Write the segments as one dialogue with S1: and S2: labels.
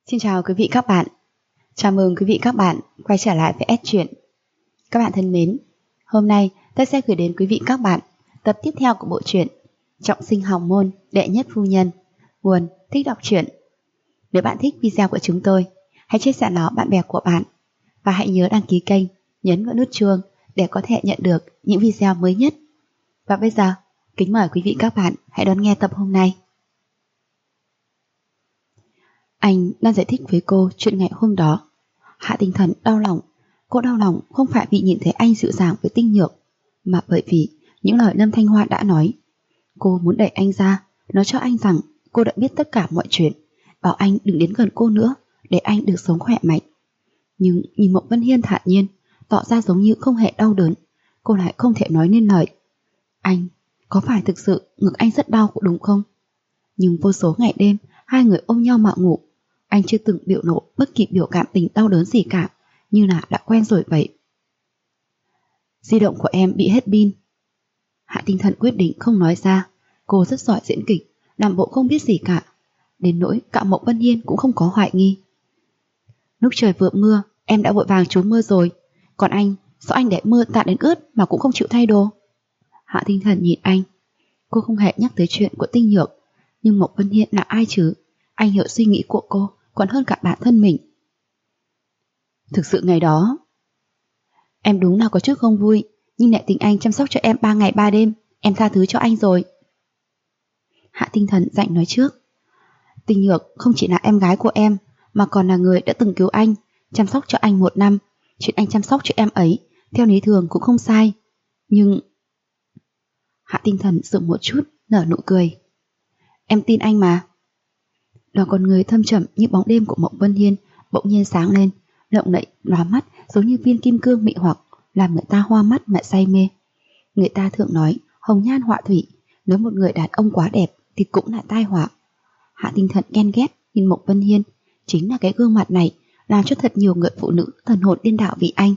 S1: Xin chào quý vị các bạn. Chào mừng quý vị các bạn quay trở lại với S Truyện. Các bạn thân mến, hôm nay tôi sẽ gửi đến quý vị các bạn tập tiếp theo của bộ truyện Trọng sinh hồng môn đệ nhất phu nhân, nguồn Thích Đọc Truyện. Nếu bạn thích video của chúng tôi, hãy chia sẻ nó bạn bè của bạn và hãy nhớ đăng ký kênh, nhấn vào nút chuông để có thể nhận được những video mới nhất. Và bây giờ, kính mời quý vị các bạn hãy đón nghe tập hôm nay. Anh đang giải thích với cô chuyện ngày hôm đó. Hạ Tinh Thần đau lòng. Cô đau lòng không phải vì nhìn thấy anh dịu dàng với Tinh Nhược, mà bởi vì những lời Lâm Thanh Hoa đã nói. Cô muốn đẩy anh ra, nói cho anh rằng cô đã biết tất cả mọi chuyện, bảo anh đừng đến gần cô nữa, để anh được sống khỏe mạnh. Nhưng nhìn Mộng Vân Hiên thản nhiên, tỏ ra giống như không hề đau đớn, cô lại không thể nói nên lời. Anh, có phải thực sự ngực anh rất đau đúng không? Nhưng vô số ngày đêm, hai người ôm nhau mà ngủ, anh chưa từng biểu lộ bất kỳ biểu cảm tình đau đớn gì cả, như là đã quen rồi vậy. Di động của em bị hết pin. Hạ Tinh Thần quyết định không nói ra. Cô rất giỏi diễn kịch, làm bộ không biết gì cả, đến nỗi cả Mộng Vân Hiên cũng không có hoài nghi. Lúc trời vừa mưa, em đã vội vàng trú mưa rồi. Còn anh, sao anh để mưa tạt đến ướt mà cũng không chịu thay đồ? Hạ Tinh Thần nhìn anh. Cô không hề nhắc tới chuyện của Tinh Nhược, nhưng Mộng Vân Hiên là ai chứ? Anh hiểu suy nghĩ của cô còn hơn cả bản thân mình. Thực sự ngày đó, em đúng là có chút không vui, nhưng nể tình anh chăm sóc cho em 3 ngày 3 đêm, em tha thứ cho anh rồi. Hạ Tinh Thần dạnh nói trước. Tinh Nhược không chỉ là em gái của em, mà còn là người đã từng cứu anh, chăm sóc cho anh 1 năm. Chuyện anh chăm sóc cho em ấy, theo lý thường cũng không sai. Nhưng... Hạ Tinh Thần dừng một chút, nở nụ cười. Em tin anh mà. Đôi con người thâm trầm như bóng đêm của Mộng Vân Hiên bỗng nhiên sáng lên, lộng lẫy lóa mắt giống như viên kim cương mị hoặc, làm người ta hoa mắt mà say mê. Người ta thường nói hồng nhan họa thủy, nếu một người đàn ông quá đẹp thì cũng là tai họa. Hạ Tinh Thần ghen ghét nhìn Mộng Vân Hiên, chính là cái gương mặt này làm cho thật nhiều người phụ nữ thần hồn điên đảo vì anh.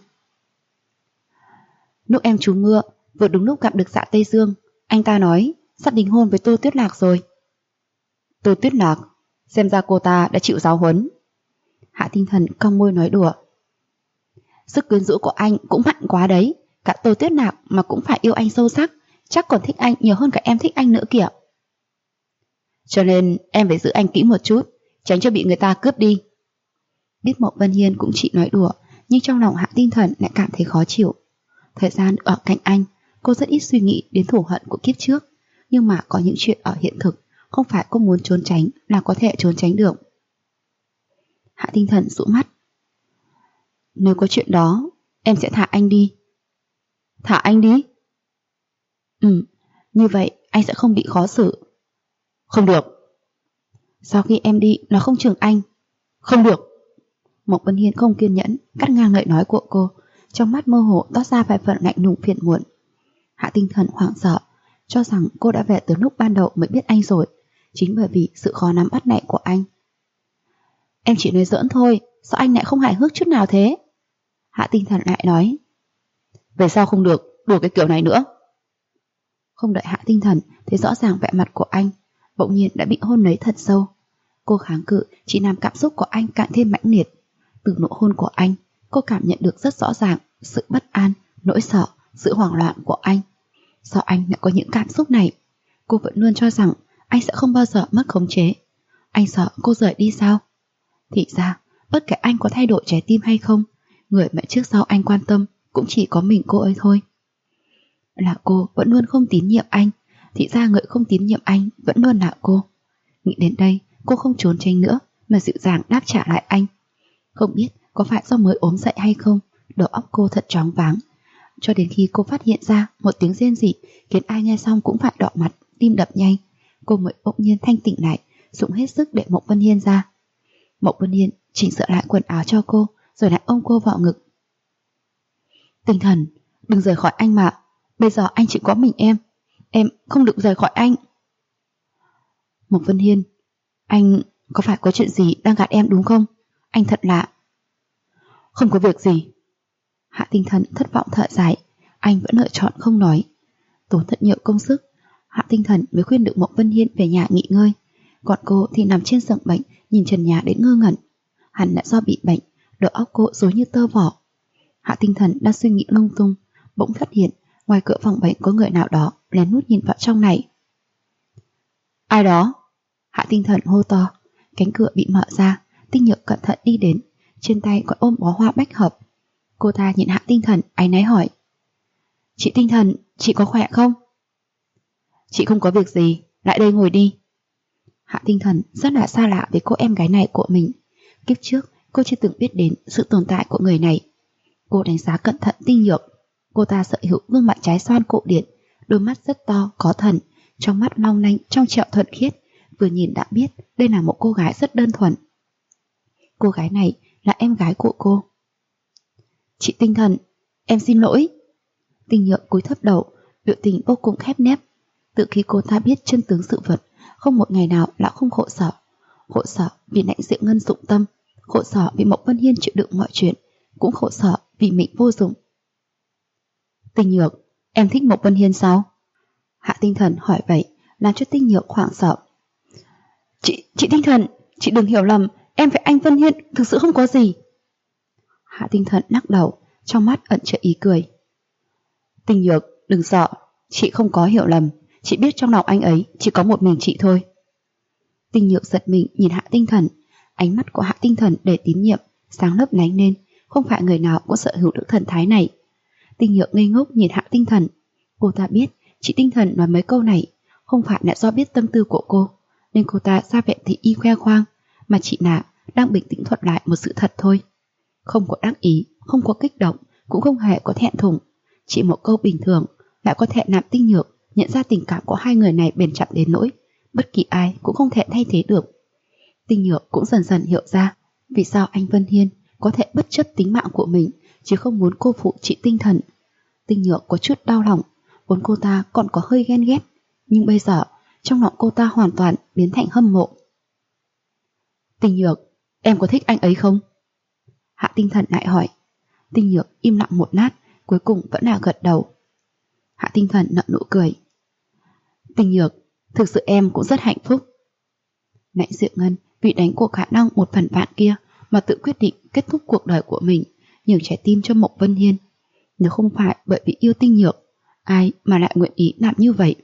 S1: Lúc em trú mưa, vừa đúng lúc gặp được Dạ Tây Dương, anh ta nói sắp đính hôn với Tô Tuyết Lạc rồi. Tô Tuyết Lạc, xem ra cô ta đã chịu giáo huấn. Hạ Tinh Thần cong môi nói đùa. Sức quyến rũ của anh cũng mạnh quá đấy, cả Tô Tuyết Lạc mà cũng phải yêu anh sâu sắc, chắc còn thích anh nhiều hơn cả em thích anh nữa kìa. Cho nên em phải giữ anh kỹ một chút, tránh cho bị người ta cướp đi. Biết Mộng Vân Hiên cũng chỉ nói đùa, nhưng trong lòng Hạ Tinh Thần lại cảm thấy khó chịu. Thời gian ở cạnh anh, cô rất ít suy nghĩ đến thù hận của kiếp trước, nhưng mà có những chuyện ở hiện thực không phải cô muốn trốn tránh là có thể trốn tránh được. Hạ Tinh Thần dụ mắt. Nếu có chuyện đó, em sẽ thả anh đi. Thả anh đi? Như vậy anh sẽ không bị khó xử. Không được. Sau khi em đi, nó không chừng anh. Không được. Mộc Vân Hiên không kiên nhẫn, cắt ngang lời nói của cô, trong mắt mơ hồ toát ra vài phần lạnh lùng phiền muộn. Hạ Tinh Thần hoảng sợ, cho rằng cô đã về từ lúc ban đầu mới biết anh rồi, chính bởi vì sự khó nắm bắt này của anh. Em chỉ nói giỡn thôi, sao anh lại không hài hước chút nào thế? Hạ Tinh Thần lại nói. Về sau không được đùa cái kiểu này nữa. Không đợi Hạ Tinh Thần thấy rõ ràng vẻ mặt của anh, bỗng nhiên đã bị hôn lấy thật sâu. Cô kháng cự chỉ làm cảm xúc của anh càng thêm mãnh liệt. Từ nụ hôn của anh, cô cảm nhận được rất rõ ràng sự bất an, nỗi sợ, sự hoảng loạn của anh. Sao anh lại có những cảm xúc này? Cô vẫn luôn cho rằng anh sẽ không bao giờ mất khống chế. Anh sợ cô rời đi sao? Thì ra, bất kể anh có thay đổi trái tim hay không, người mà trước sau anh quan tâm cũng chỉ có mình cô ấy thôi. Là cô vẫn luôn không tín nhiệm anh, thì ra người không tín nhiệm anh vẫn luôn là cô. Nghĩ đến đây, cô không trốn tránh nữa mà dịu dàng đáp trả lại anh. Không biết có phải do mới ốm dậy hay không, đầu óc cô thật choáng váng. Cho đến khi cô phát hiện ra một tiếng rên rỉ khiến ai nghe xong cũng phải đỏ mặt, tim đập nhanh, cô mới bỗng nhiên thanh tỉnh lại, dùng hết sức để Mộng Vân Hiên ra. Mộng Vân Hiên chỉnh sửa lại quần áo cho cô, rồi lại ôm cô vào ngực. Tinh Thần, đừng rời khỏi anh mà, bây giờ anh chỉ có mình em không được rời khỏi anh. Mộng Vân Hiên, anh có phải có chuyện gì đang gạt em đúng không? Anh thật lạ. Không có việc gì. Hạ Tinh Thần thất vọng thở dài, anh vẫn lựa chọn không nói. Tốn thật nhiều công sức, Hạ Tinh Thần mới khuyên được Mộng Vân Hiên về nhà nghỉ ngơi, còn cô thì nằm trên giường bệnh, nhìn trần nhà đến ngơ ngẩn. Hẳn là do bị bệnh, đầu óc cô rối như tơ vò. Hạ Tinh Thần đang suy nghĩ lung tung, bỗng phát hiện ngoài cửa phòng bệnh có người nào đó lén lút nhìn vào trong này. Ai đó? Hạ Tinh Thần hô to. Cánh cửa bị mở ra, Tinh Nhược cẩn thận đi đến, trên tay còn ôm bó hoa bách hợp. Cô ta nhìn Hạ Tinh Thần áy náy hỏi: Chị Tinh Thần, chị có khỏe không? Chị không có việc gì, lại đây ngồi đi. Hạ Tinh Thần rất là xa lạ với cô em gái này của mình. Kiếp trước cô chưa từng biết đến sự tồn tại của người này. Cô đánh giá cẩn thận Tinh Nhược. Cô ta sở hữu gương mặt trái xoan cổ điển, đôi mắt rất to, có thần, trong mắt long lanh, trong trẻo thuần khiết, vừa nhìn đã biết đây là một cô gái rất đơn thuần. Cô gái này là em gái của cô. Chị Tinh Thần, em xin lỗi. Tinh Nhược cúi thấp đầu, biểu tình vô cùng khép nép. Từ khi cô ta biết chân tướng sự vật, không một ngày nào lão không khổ sở. Khổ sở vì Lãnh Diệu Ngân dụng tâm, khổ sở vì Mộc Vân Hiên chịu đựng mọi chuyện, cũng khổ sở vì mình vô dụng. Tinh Nhược, em thích Mộc Vân Hiên sao? Hạ Tinh Thần hỏi vậy, làm cho Tinh Nhược hoảng sợ. Chị Tinh Thần, chị đừng hiểu lầm, em với anh Vân Hiên thực sự không có gì. Hạ Tinh Thần lắc đầu, trong mắt ẩn chứa ý cười. Tinh Nhược, đừng sợ, chị không có hiểu lầm, chị biết trong lòng anh ấy chỉ có một mình chị thôi. Tinh Nhược giật mình nhìn Hạ Tinh Thần, ánh mắt của Hạ Tinh Thần đầy tín nhiệm, sáng lấp lánh lên, không phải người nào cũng sở hữu được thần thái này. Tinh Nhược ngây ngốc nhìn Hạ Tinh Thần, cô ta biết chị Tinh Thần nói mấy câu này không phải là do biết tâm tư của cô, nên cô ta ra vẻ thị y khoe khoang, mà chị là đang bình tĩnh thuật lại một sự thật thôi. Không có đắc ý, không có kích động, cũng không hề có thẹn thùng. Chỉ một câu bình thường lại có thể làm Tinh Nhược nhận ra tình cảm của hai người này bền chặt đến nỗi bất kỳ ai cũng không thể thay thế được. Tinh Nhược cũng dần dần hiểu ra vì sao anh Vân Hiên có thể bất chấp tính mạng của mình chứ không muốn cô phụ chị Tinh Thần. Tinh Nhược có chút đau lòng, vốn cô ta còn có hơi ghen ghét, nhưng bây giờ trong lòng cô ta hoàn toàn biến thành hâm mộ. Tinh Nhược, em có thích anh ấy không? Hạ Tinh Thần lại hỏi. Tinh Nhược im lặng một lát, cuối cùng vẫn là gật đầu. Hạ Tinh Thần nở nụ cười. Tinh Nhược, thực sự em cũng rất hạnh phúc. Lãnh Diệu Ngân vì đánh cuộc khả năng 1/1000 kia mà tự quyết định kết thúc cuộc đời của mình, nhường trái tim cho Mộc Vân Hiên. Nếu không phải bởi vì yêu Tinh Nhược, ai mà lại nguyện ý làm như vậy?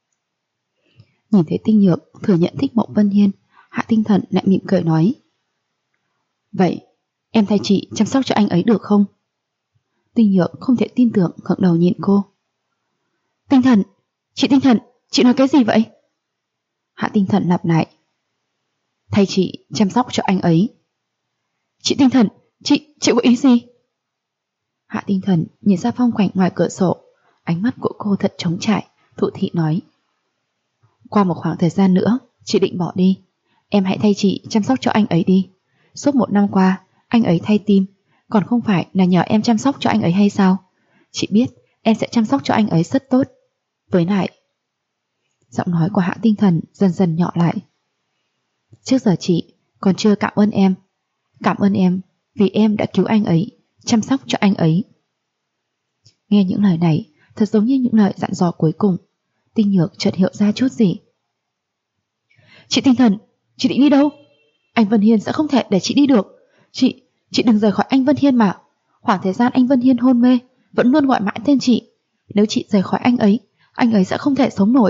S1: Nhìn thấy Tinh Nhược thừa nhận thích Mộc Vân Hiên, Hạ Tinh Thần lại mỉm cười nói. Vậy, em thay chị chăm sóc cho anh ấy được không? Tinh Nhược không thể tin tưởng ngẩng đầu nhìn cô. Tinh Thần, chị nói cái gì vậy? Hạ Tinh Thần lặp lại. Thay chị chăm sóc cho anh ấy. Chị Tinh Thần, chị có ý gì? Hạ Tinh Thần nhìn ra phong cảnh ngoài cửa sổ, ánh mắt của cô thật trống trải, thụ thị nói. Qua một khoảng thời gian nữa, chị định bỏ đi. Em hãy thay chị chăm sóc cho anh ấy đi. Suốt 1 năm qua, anh ấy thay tim, còn không phải là nhờ em chăm sóc cho anh ấy hay sao? Chị biết em sẽ chăm sóc cho anh ấy rất tốt. Với lại... Giọng nói của Hạ Tinh Thần dần dần nhỏ lại. Trước giờ chị còn chưa cảm ơn em. Cảm ơn em vì em đã cứu anh ấy, chăm sóc cho anh ấy. Nghe những lời này thật giống như những lời dặn dò cuối cùng. Tinh Nhược chợt hiểu ra chút gì. Chị Tinh Thần, chị định đi đâu? Anh Vân Hiên sẽ không thể để chị đi được. Chị đừng rời khỏi anh Vân Hiên mà. Khoảng thời gian anh Vân Hiên hôn mê vẫn luôn gọi mãi tên chị. Nếu chị rời khỏi anh ấy sẽ không thể sống nổi.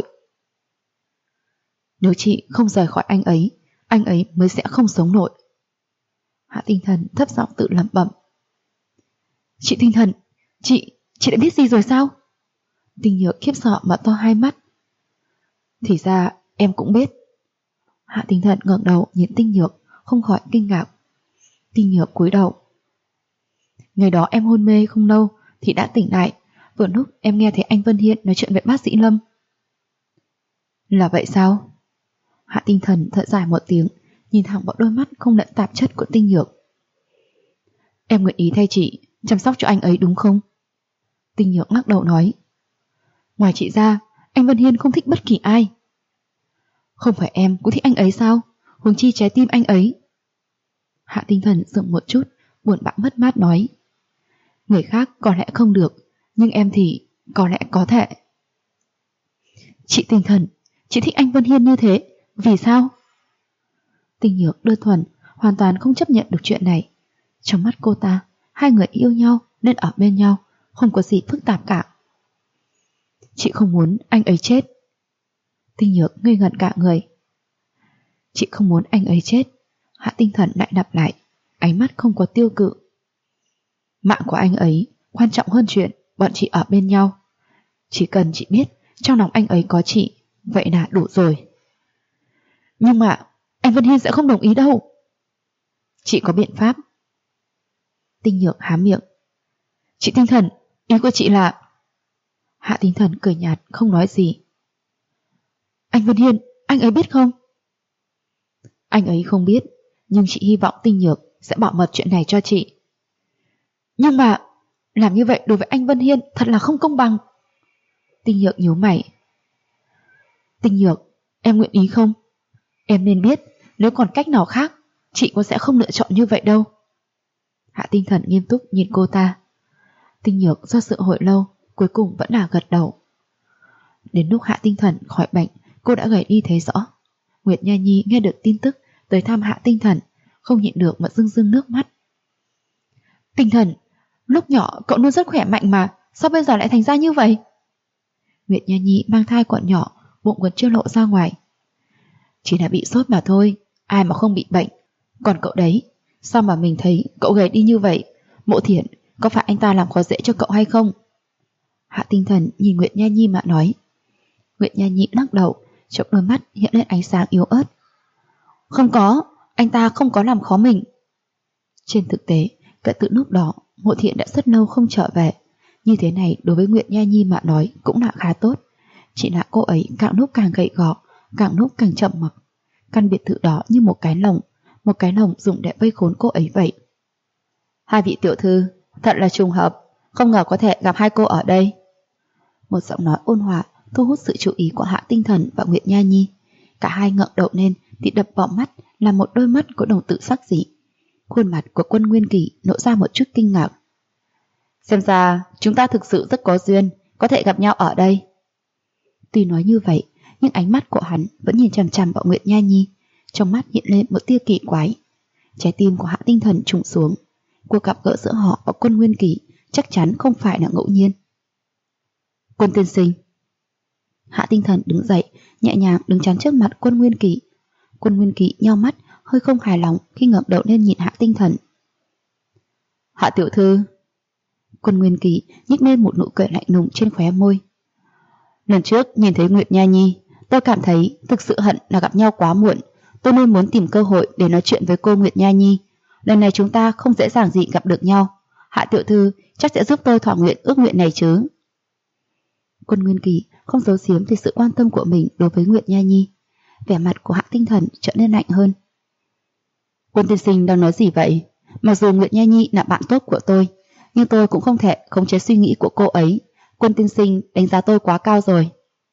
S1: Nếu chị không rời khỏi anh ấy mới sẽ không sống nổi. Hạ Tinh Thần thấp giọng tự lẩm bẩm. Chị Tinh Thần, chị đã biết gì rồi sao? Tinh Nhược khiếp sợ mở to hai mắt. Thì ra em cũng biết. Hạ Tinh Thần ngẩng đầu nhìn Tinh Nhược, không khỏi kinh ngạc. Tinh Nhược cúi đầu. Ngày đó em hôn mê không lâu thì đã tỉnh lại, vừa lúc em nghe thấy anh Vân Hiên nói chuyện với bác sĩ Lâm. Là vậy sao? Hạ Tinh Thần thở dài một tiếng, nhìn thẳng vào đôi mắt không lẫn tạp chất của Tinh Nhược. Em nguyện ý thay chị chăm sóc cho anh ấy đúng không? Tinh Nhược lắc đầu nói. Ngoài chị ra, anh Vân Hiên không thích bất kỳ ai. Không phải em cũng thích anh ấy sao? Huống chi trái tim anh ấy. Hạ Tinh Thần dừng một chút, buồn bã mất mát nói. Người khác có lẽ không được, nhưng em thì có lẽ có thể. Chị Tinh Thần, chị thích anh Vân Hiên như thế, vì sao? Tinh Nhược đơn thuần, hoàn toàn không chấp nhận được chuyện này. Trong mắt cô ta, hai người yêu nhau nên ở bên nhau, không có gì phức tạp cả. Chị không muốn anh ấy chết. Tinh Nhược ngây ngẩn cả người. Chị không muốn anh ấy chết. Hạ Tinh Thần lại lặp lại, ánh mắt không có tiêu cự. Mạng của anh ấy quan trọng hơn chuyện bọn chị ở bên nhau. Chỉ cần chị biết trong lòng anh ấy có chị, vậy là đủ rồi. Nhưng mà anh Vân Hiên sẽ không đồng ý đâu. Chị có biện pháp. Tinh Nhược há miệng. Chị Tinh Thần, ý của chị là... Hạ Tinh Thần cười nhạt không nói gì. Anh Vân Hiên, anh ấy biết không? Anh ấy không biết, nhưng chị hy vọng Tinh Nhược sẽ bảo mật chuyện này cho chị. Nhưng mà làm như vậy đối với anh Vân Hiên thật là không công bằng. Tinh Nhược nhíu mày. Tinh Nhược, em nguyện ý không? Em nên biết, nếu còn cách nào khác, chị cũng sẽ không lựa chọn như vậy đâu. Hạ Tinh Thần nghiêm túc nhìn cô ta. Tinh Nhược do sự hồi lâu, cuối cùng vẫn là gật đầu. Đến lúc Hạ Tinh Thần khỏi bệnh, cô đã gầy đi thấy rõ. Nguyệt Nha Nhi nghe được tin tức tới thăm Hạ Tinh Thần, không nhịn được mà rưng rưng nước mắt. Tinh Thần, lúc nhỏ cậu luôn rất khỏe mạnh mà, sao bây giờ lại thành ra như vậy? Nguyệt Nha Nhi mang thai còn nhỏ, bụng còn chưa lộ ra ngoài. Chỉ là bị sốt mà thôi, ai mà không bị bệnh. Còn cậu đấy, sao mà mình thấy cậu gầy đi như vậy? Mộ Thiển, có phải anh ta làm khó dễ cho cậu hay không? Hạ Tinh Thần nhìn Nguyệt Nha Nhi mà nói. Nguyệt Nha Nhi lắc đầu, trong đôi mắt hiện lên ánh sáng yếu ớt. Không có, anh ta không có làm khó mình. Trên thực tế, kể từ lúc đó, Mộ Thiện đã rất lâu không trở về. Như thế này đối với Nguyệt Nha Nhi mà nói cũng là khá tốt. Chỉ là cô ấy càng lúc càng gầy gò, càng lúc càng chậm mặc. Căn biệt thự đó như một cái lồng dùng để vây khốn cô ấy vậy. Hai vị tiểu thư, thật là trùng hợp, không ngờ có thể gặp hai cô ở đây. Một giọng nói ôn hòa thu hút sự chú ý của Hạ Tinh Thần và Nguyệt Nha Nhi. Cả hai ngẩng đầu lên thì đập vào mắt là một đôi mắt có đồng tử sắc dị. Khuôn mặt của Quân Nguyên Kỳ lộ ra một chút kinh ngạc. Xem ra chúng ta thực sự rất có duyên, có thể gặp nhau ở đây. Tuy nói như vậy, nhưng ánh mắt của hắn vẫn nhìn chằm chằm vào Nguyệt Nha Nhi, trong mắt hiện lên một tia kỳ quái. Trái tim của Hạ Tinh Thần trùng xuống. Cuộc gặp gỡ giữa họ và Quân Nguyên Kỳ chắc chắn không phải là ngẫu nhiên. Quân tiên sinh. Hạ Tinh Thần đứng dậy, nhẹ nhàng đứng chắn trước mặt Quân Nguyên Kỳ. Quân Nguyên Kỳ nheo mắt, hơi không hài lòng khi ngẩng đầu lên nhìn Hạ Tinh Thần. Hạ tiểu thư. Quân Nguyên Kỳ nhếch lên một nụ cười lạnh lùng trên khóe môi. Lần trước nhìn thấy Nguyệt Nha Nhi, tôi cảm thấy thực sự hận là gặp nhau quá muộn. Tôi nên muốn tìm cơ hội để nói chuyện với cô Nguyệt Nha Nhi. Lần này chúng ta không dễ dàng gì gặp được nhau. Hạ tiểu thư chắc sẽ giúp tôi thỏa nguyện ước nguyện này chứ. Quân Nguyên Kỳ không giấu giếm về sự quan tâm của mình đối với Nguyệt Nha Nhi. Vẻ mặt của Hạ Tinh Thần trở nên lạnh hơn. Quân tiên sinh đang nói gì vậy? Mặc dù Nguyệt Nha Nhi là bạn tốt của tôi, nhưng tôi cũng không thể khống chế suy nghĩ của cô ấy. Quân tiên sinh đánh giá tôi quá cao rồi.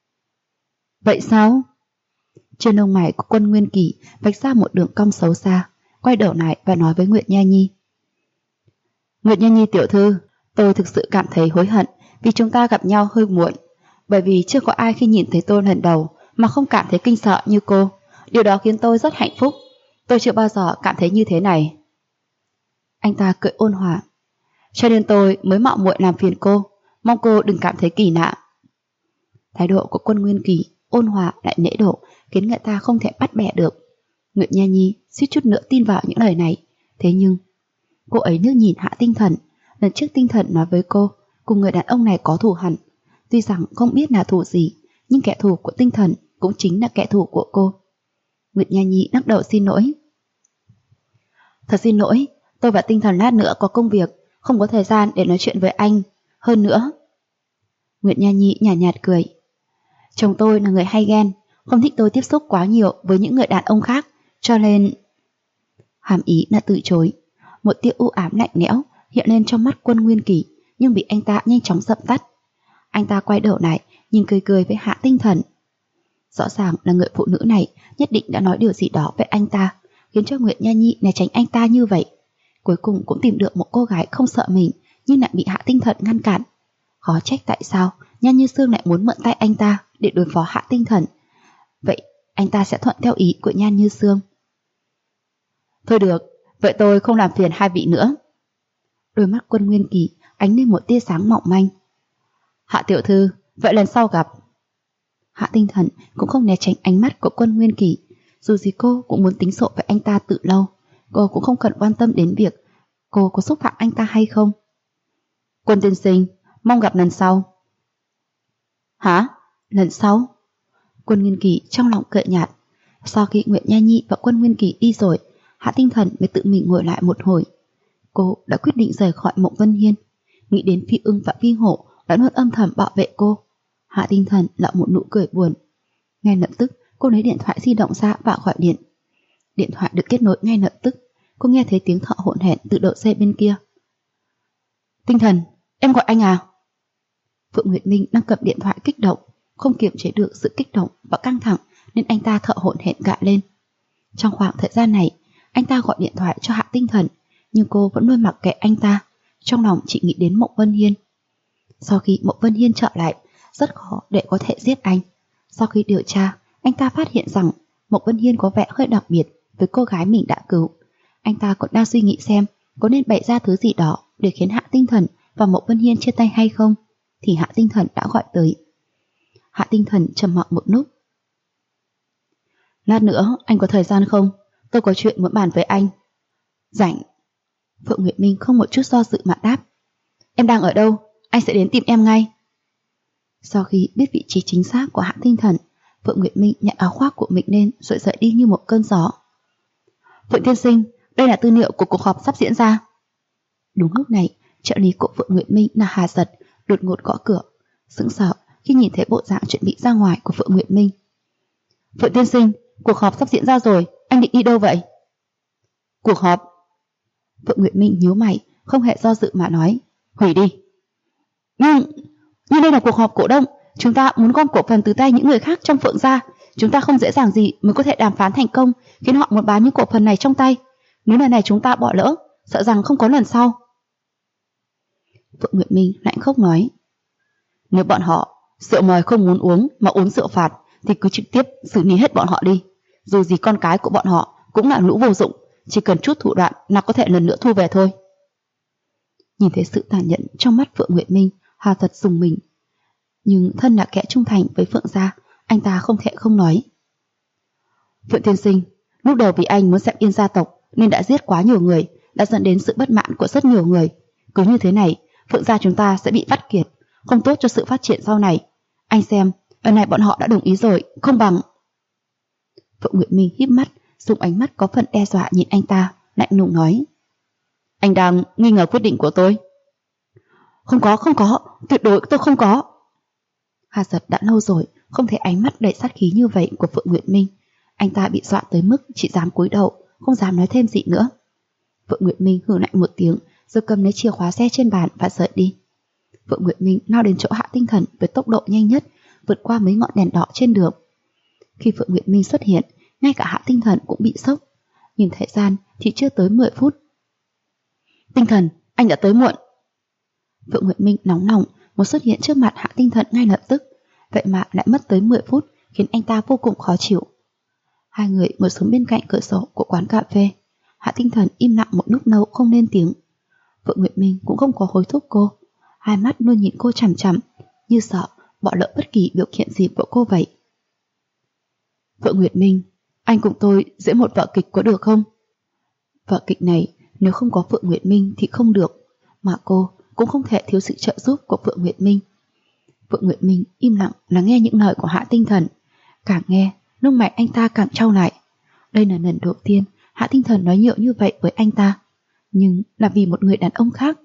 S1: Vậy sao? Trên lông mày của Quân Nguyên Kỳ vạch ra một đường cong xấu xa, quay đầu lại và nói với Nguyệt Nha Nhi. Nguyệt Nha Nhi tiểu thư, tôi thực sự cảm thấy hối hận vì chúng ta gặp nhau hơi muộn, bởi vì chưa có ai khi nhìn thấy tôi lần đầu mà không cảm thấy kinh sợ như cô. Điều đó khiến tôi rất hạnh phúc. Tôi chưa bao giờ cảm thấy như thế này. Anh ta cười ôn hòa. Cho nên tôi mới mạo muội làm phiền cô, mong cô đừng cảm thấy kỳ lạ. Thái độ của Quân Nguyên Kỳ ôn hòa lại nể độ khiến người ta không thể bắt bẻ được. Nguyệt Nha Nhi suýt chút nữa tin vào những lời này. Thế nhưng cô ấy nước nhìn Hạ Tinh Thần. Lần trước Tinh Thần nói với cô cùng người đàn ông này có thù hằn. Tuy rằng không biết là thù gì, nhưng kẻ thù của Tinh Thần cũng chính là kẻ thù của cô. Nguyệt Nha Nhi lắc đầu xin lỗi. Thật xin lỗi, tôi và Tinh Thần lát nữa có công việc, không có thời gian để nói chuyện với anh. Hơn nữa, Nguyệt Nha Nhi nhạt nhạt cười. Chồng tôi là người hay ghen, không thích tôi tiếp xúc quá nhiều với những người đàn ông khác, cho nên... Hàm ý là từ chối. Một tia u ám lạnh lẽo hiện lên trong mắt Quân Nguyên Kỳ, nhưng bị anh ta nhanh chóng dập tắt. Anh ta quay đầu lại, nhìn cười cười với Hạ Tinh Thần. Rõ ràng là người phụ nữ này nhất định đã nói điều gì đó với anh ta, khiến cho Nguyệt Nha Nhi né tránh anh ta như vậy. Cuối cùng cũng tìm được một cô gái không sợ mình, nhưng lại bị Hạ Tinh Thần ngăn cản. Khó trách tại sao Nhan Như Sương lại muốn mượn tay anh ta để đối phó Hạ Tinh Thần. Vậy anh ta sẽ thuận theo ý của Nhan Như Sương. Thôi được, vậy tôi không làm phiền hai vị nữa. Đôi mắt Quân Nguyên Kỳ ánh lên một tia sáng mỏng manh. Hạ tiểu thư, vậy lần sau gặp. Hạ Tinh Thần cũng không né tránh ánh mắt của Quân Nguyên Kỳ. Dù gì cô cũng muốn tính sổ với anh ta từ lâu. Cô cũng không cần quan tâm đến việc cô có xúc phạm anh ta hay không. Quân tiên sinh, mong gặp lần sau. Hả? Lần sau? Quân Nguyên Kỳ trong lòng cợt nhạt. Sau khi Nguyệt Nha Nhi và Quân Nguyên Kỳ đi rồi, Hạ Tinh Thần mới tự mình ngồi lại một hồi. Cô đã quyết định rời khỏi Mộng Vân Hiên. Nghĩ đến Phi Ưng và Phi Hổ đã luôn âm thầm bảo vệ cô. Hạ Tinh Thần lộ một nụ cười buồn. Ngay lập tức cô lấy điện thoại di động ra và gọi điện. Điện thoại được kết nối ngay lập tức. Cô nghe thấy tiếng thở hổn hển từ đầu dây bên kia. Tinh Thần, em gọi anh à? Phượng Nguyệt Minh đang cầm điện thoại kích động, không kiềm chế được sự kích động và căng thẳng nên anh ta thở hổn hển gạ lên. Trong khoảng thời gian này, anh ta gọi điện thoại cho Hạ Tinh Thần, nhưng cô vẫn luôn mặc kệ anh ta, trong lòng chỉ nghĩ đến Mộng Vân Hiên. Sau khi Mộng Vân Hiên trở lại, rất khó để có thể giết anh. Sau khi điều tra, anh ta phát hiện rằng Mộng Vân Hiên có vẻ hơi đặc biệt với cô gái mình đã cứu. Anh ta còn đang suy nghĩ xem có nên bày ra thứ gì đó để khiến Hạ Tinh Thần và Mộng Vân Hiên chia tay hay không, thì Hạ Tinh Thần đã gọi tới. Hạ Tinh Thần trầm mặc một lúc. Lát nữa anh có thời gian không? Tôi có chuyện muốn bàn với anh. Rảnh. Phượng Nguyệt Minh không một chút do dự mà đáp. Em đang ở đâu? Anh sẽ đến tìm em ngay. Sau khi biết vị trí chính xác của Hạ Tinh Thần, Phượng Nguyệt Minh nhận áo khoác của mình lên rồi dậy đi như một cơn gió. Phượng tiên sinh, đây là tư liệu của cuộc họp sắp diễn ra. Đúng lúc này, trợ lý của Phượng Nguyệt Minh là Hà Giật đột ngột gõ cửa, sững sờ khi nhìn thấy bộ dạng chuẩn bị ra ngoài của Phượng Nguyệt Minh. Phượng tiên sinh, cuộc họp sắp diễn ra rồi, anh định đi đâu vậy? Cuộc họp? Phượng Nguyệt Minh nhíu mày, không hề do dự mà nói, hủy đi. Nhưng đây là cuộc họp cổ đông, chúng ta muốn gom cổ phần từ tay những người khác trong Phượng gia, chúng ta không dễ dàng gì mới có thể đàm phán thành công khiến họ muốn bán những cổ phần này trong tay. Nếu lần này chúng ta bỏ lỡ, sợ rằng không có lần sau. Phượng Nguyệt Minh lạnh khóc nói, nếu bọn họ rượu mời không muốn uống mà uống rượu phạt thì cứ trực tiếp xử lý hết bọn họ đi. Dù gì con cái của bọn họ cũng là lũ vô dụng, chỉ cần chút thủ đoạn là có thể lần nữa thu về thôi. Nhìn thấy sự tàn nhẫn trong mắt Phượng Nguyệt Minh, Hà Giật rùng mình. Nhưng thân là kẻ trung thành với Phượng gia, anh ta không thể không nói. Phượng tiên sinh, lúc đầu vì anh muốn dẹp yên gia tộc nên đã giết quá nhiều người, đã dẫn đến sự bất mãn của rất nhiều người. Cứ như thế này, Phượng gia chúng ta sẽ bị vắt kiệt, không tốt cho sự phát triển sau này. Anh xem, lần này bọn họ đã đồng ý rồi, không bằng... Phượng Nguyệt Minh híp mắt, dùng ánh mắt có phần đe dọa nhìn anh ta, lạnh lùng nói. Anh đang nghi ngờ quyết định của tôi? Không có, tuyệt đối tôi không có. Hà Giật đã lâu rồi không thấy ánh mắt đầy sát khí như vậy của Phượng Nguyệt Minh. Anh ta bị dọa tới mức chỉ dám cúi đầu, không dám nói thêm gì nữa. Phượng Nguyệt Minh hừ lạnh một tiếng, rồi cầm lấy chìa khóa xe trên bàn và rời đi. Phượng Nguyệt Minh lao đến chỗ Hạ Tinh Thần với tốc độ nhanh nhất, vượt qua mấy ngọn đèn đỏ trên đường. Khi Phượng Nguyệt Minh xuất hiện, ngay cả Hạ Tinh Thần cũng bị sốc. Nhìn thời gian thì chưa tới 10 phút. Tinh Thần, anh đã tới muộn. Phượng Nguyệt Minh nóng lòng muốn xuất hiện trước mặt Hạ Tinh Thần ngay lập tức, vậy mà lại mất tới 10 phút, khiến anh ta vô cùng khó chịu. Hai người ngồi xuống bên cạnh cửa sổ của quán cà phê. Hạ Tinh Thần im lặng một lúc lâu không lên tiếng. Phượng Nguyệt Minh cũng không có hối thúc cô, hai mắt luôn nhìn cô chằm chằm, như sợ bỏ lỡ bất kỳ biểu hiện gì của cô vậy. Phượng Nguyệt Minh, anh cùng tôi diễn một vở kịch có được không? Vở kịch này nếu không có Phượng Nguyệt Minh thì không được, mà cô cũng không thể thiếu sự trợ giúp của Phượng Nguyệt Minh. Phượng Nguyệt Minh im lặng lắng nghe những lời của Hạ Tinh Thần. Càng nghe, lông mày anh ta càng trao lại. Đây là lần đầu tiên Hạ Tinh Thần nói nhiều như vậy với anh ta, nhưng là vì một người đàn ông khác.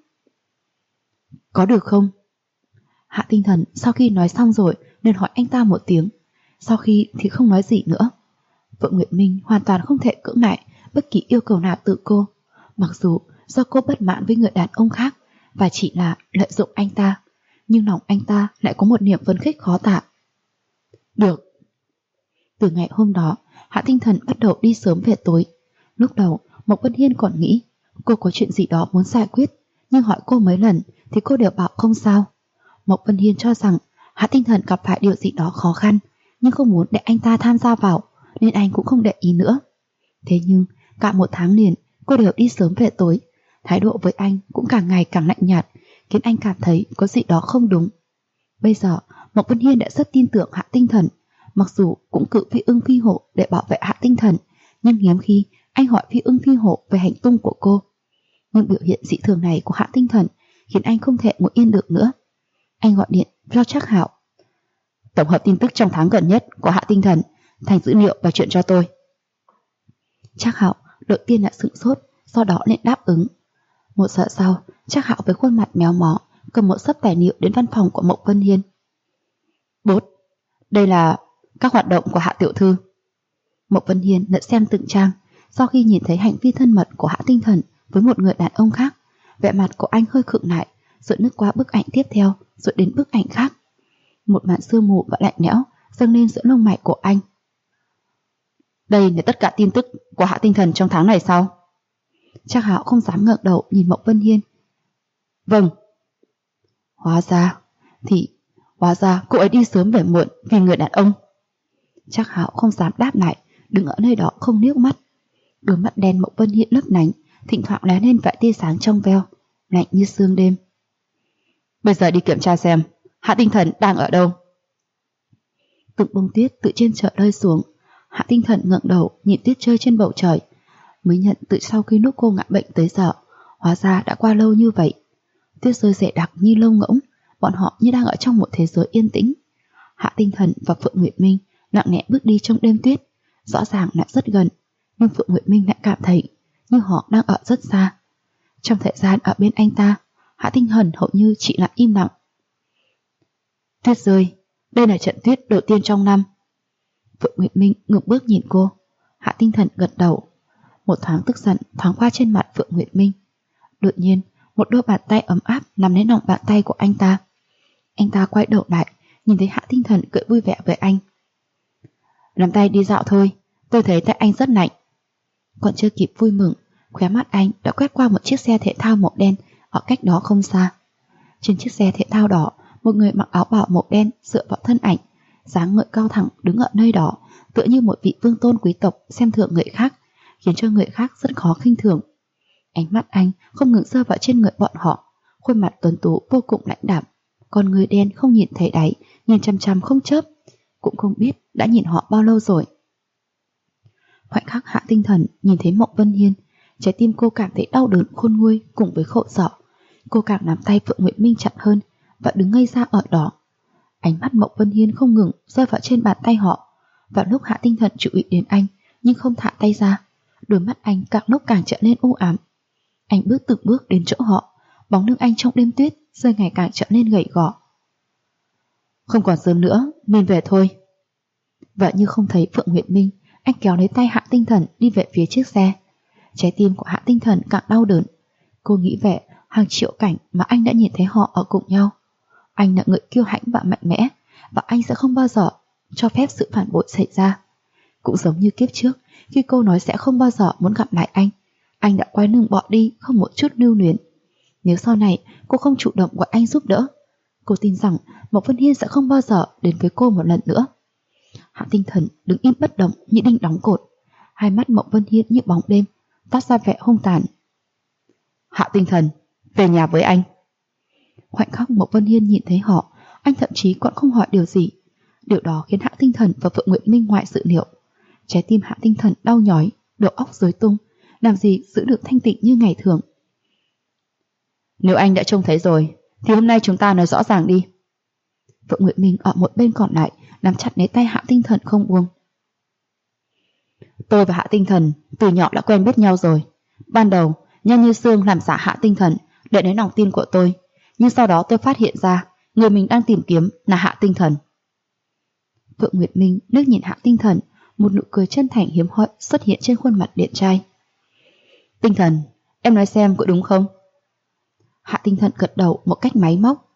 S1: Có được không? Hạ Tinh Thần sau khi nói xong rồi nên hỏi anh ta một tiếng, sau khi thì không nói gì nữa. Phượng Nguyệt Minh hoàn toàn không thể cưỡng lại bất kỳ yêu cầu nào từ cô, mặc dù do cô bất mãn với người đàn ông khác và chỉ là lợi dụng anh ta, nhưng lòng anh ta lại có một niềm phấn khích khó tả. Được. Từ ngày hôm đó, Hạ Tinh Thần bắt đầu đi sớm về tối. Lúc đầu, Mộc Vân Hiên còn nghĩ cô có chuyện gì đó muốn giải quyết, nhưng hỏi cô mấy lần thì cô đều bảo không sao. Mộc Vân Hiên cho rằng Hạ Tinh Thần gặp phải điều gì đó khó khăn, nhưng không muốn để anh ta tham gia vào, nên anh cũng không để ý nữa. Thế nhưng, Cả một tháng liền, cô đều đi sớm về tối. Thái độ với anh cũng càng ngày càng lạnh nhạt, khiến anh cảm thấy có gì đó không đúng. Bây giờ, Mộc Vân Hiên đã rất tin tưởng Hạ Tinh Thần. Mặc dù cũng cự Phi Ưng Phi Hổ để bảo vệ Hạ Tinh Thần, nhưng hiếm khi anh hỏi Phi Ưng Phi Hổ về hành tung của cô. Nhưng biểu hiện dị thường này của Hạ Tinh Thần khiến anh không thể ngồi yên được nữa. Anh gọi điện cho Trác Hạo. Tổng hợp tin tức trong tháng gần nhất của Hạ Tinh Thần thành dữ liệu và chuyện cho tôi. Trác Hạo đầu tiên đã sửng sốt, sau đó lại đáp ứng. Một giờ sau, Trác Hạo với khuôn mặt méo mó cầm một xấp tài liệu đến văn phòng của Mộc Vân Hiên. Bốt, đây là các hoạt động của Hạ tiểu thư. Mộc Vân Hiên lật xem từng trang. Sau khi nhìn thấy hành vi thân mật của Hạ Tinh Thần với một người đàn ông khác, vẻ mặt của anh hơi khựng lại, rồi lướt qua bức ảnh tiếp theo, rồi đến bức ảnh khác. Một màn sương mù và lạnh lẽo dâng lên giữa lông mày của anh. Đây là tất cả tin tức của Hạ Tinh Thần trong tháng này sao? Trác Hạo không dám ngẩng đầu nhìn Mộc Vân Hiên. Vâng. Hóa ra cô ấy đi sớm về muộn vì người đàn ông. Trác Hạo không dám đáp lại, đứng ở nơi đó không nước mắt. Đôi mắt đen Mộc Vân Hiên lấp lánh, thỉnh thoảng lóe lên vài tia sáng trong veo, lạnh như sương đêm. Bây giờ đi kiểm tra xem Hạ Tinh Thần đang ở đâu. Từng bông tuyết từ trên trời rơi xuống. Hạ Tinh Thần ngẩng đầu nhìn tuyết rơi trên bầu trời, mới nhận từ sau khi lúc cô ngã bệnh tới giờ, hóa ra đã qua lâu như vậy. Tuyết rơi dày đặc như lông ngỗng, bọn họ như đang ở trong một thế giới yên tĩnh. Hạ Tinh Thần và Phượng Nguyệt Minh nặng nề bước đi trong đêm tuyết, rõ ràng là rất gần, nhưng Phượng Nguyệt Minh lại cảm thấy như họ đang ở rất xa. Trong thời gian ở bên anh ta, Hạ Tinh Thần hầu như chỉ là im lặng. Tuyết rơi, đây là trận tuyết đầu tiên trong năm. Phượng Nguyệt Minh ngừng bước nhìn cô. Hạ Tinh Thần gật đầu. Một thoáng tức giận thoáng qua trên mặt Phượng Nguyệt Minh. Đột nhiên, một đôi bàn tay ấm áp nắm lấy lòng bàn tay của anh ta. Anh ta quay đầu lại, nhìn thấy Hạ Tinh Thần cười vui vẻ với anh. Nắm tay đi dạo thôi, tôi thấy tay anh rất lạnh. Còn chưa kịp vui mừng, khóe mắt anh đã quét qua một chiếc xe thể thao màu đen ở cách đó không xa. Trên chiếc xe thể thao đó, một người mặc áo bào màu đen dựa vào thân ảnh, dáng người cao thẳng đứng ở nơi đó, tựa như một vị vương tôn quý tộc xem thường người khác, khiến cho người khác rất khó khinh thường. Ánh mắt anh không ngừng rơi vào trên người bọn họ, khuôn mặt tuấn tú vô cùng lãnh đạm, con người đen không nhìn thấy đáy, nhìn chăm chăm không chớp, cũng không biết đã nhìn họ bao lâu rồi. Khoảnh khắc Hạ Tinh Thần nhìn thấy Mộc Vân Hiên, trái tim cô cảm thấy đau đớn khôn nguôi cùng với khổ sở. Cô càng nắm tay Phượng Nguyệt Minh chặt hơn và đứng ngây ra ở đó. Ánh mắt Mộc Vân Hiên không ngừng rơi vào trên bàn tay họ, và lúc Hạ Tinh Thần chú ý đến anh nhưng không thả tay ra, đôi mắt anh càng lúc càng trở nên u ám. Anh bước từng bước đến chỗ họ, bóng lưng anh trong đêm tuyết rơi ngày càng trở nên gầy gò. Không còn sớm nữa nên về thôi. Và như không thấy Phượng Nguyệt Minh, anh kéo lấy tay Hạ Tinh Thần đi về phía chiếc xe. Trái tim của Hạ Tinh Thần càng đau đớn. Cô nghĩ về hàng triệu cảnh mà anh đã nhìn thấy họ ở cùng nhau. Anh là người kiêu hãnh và mạnh mẽ, và anh sẽ không bao giờ cho phép sự phản bội xảy ra. Cũng giống như kiếp trước, khi cô nói sẽ không bao giờ muốn gặp lại anh đã quay lưng bỏ đi không một chút lưu luyến. Nếu sau này cô không chủ động gọi anh giúp đỡ, cô tin rằng Mộc Vân Hiên sẽ không bao giờ đến với cô một lần nữa. Hạ Tinh Thần đứng im bất động như đinh đóng cột, hai mắt Mộc Vân Hiên như bóng đêm, toát ra vẻ hung tàn. Hạ Tinh Thần, về nhà với anh. Khoảnh khắc Mộc Vân Hiên nhìn thấy họ, anh thậm chí còn không hỏi điều gì. Điều đó khiến Hạ Tinh Thần và Phượng Nguyệt Minh ngoại dự liệu. Trái tim Hạ Tinh Thần đau nhói, đầu óc rối tung, làm gì giữ được thanh tịnh như ngày thường. Nếu anh đã trông thấy rồi, thì hôm nay chúng ta nói rõ ràng đi. Phượng Nguyệt Minh ở một bên còn lại nắm chặt lấy tay Hạ Tinh Thần không buông. Tôi và Hạ Tinh Thần từ nhỏ đã quen biết nhau rồi. Ban đầu, Nhân Như Sương làm giả Hạ Tinh Thần để lấy lòng tin của tôi, nhưng sau đó tôi phát hiện ra người mình đang tìm kiếm là Hạ Tinh Thần. Phượng Nguyệt Minh liếc nhìn Hạ Tinh Thần, một nụ cười chân thành hiếm hoi xuất hiện trên khuôn mặt điển trai. Tinh Thần, em nói xem có đúng không? Hạ Tinh Thần gật đầu một cách máy móc.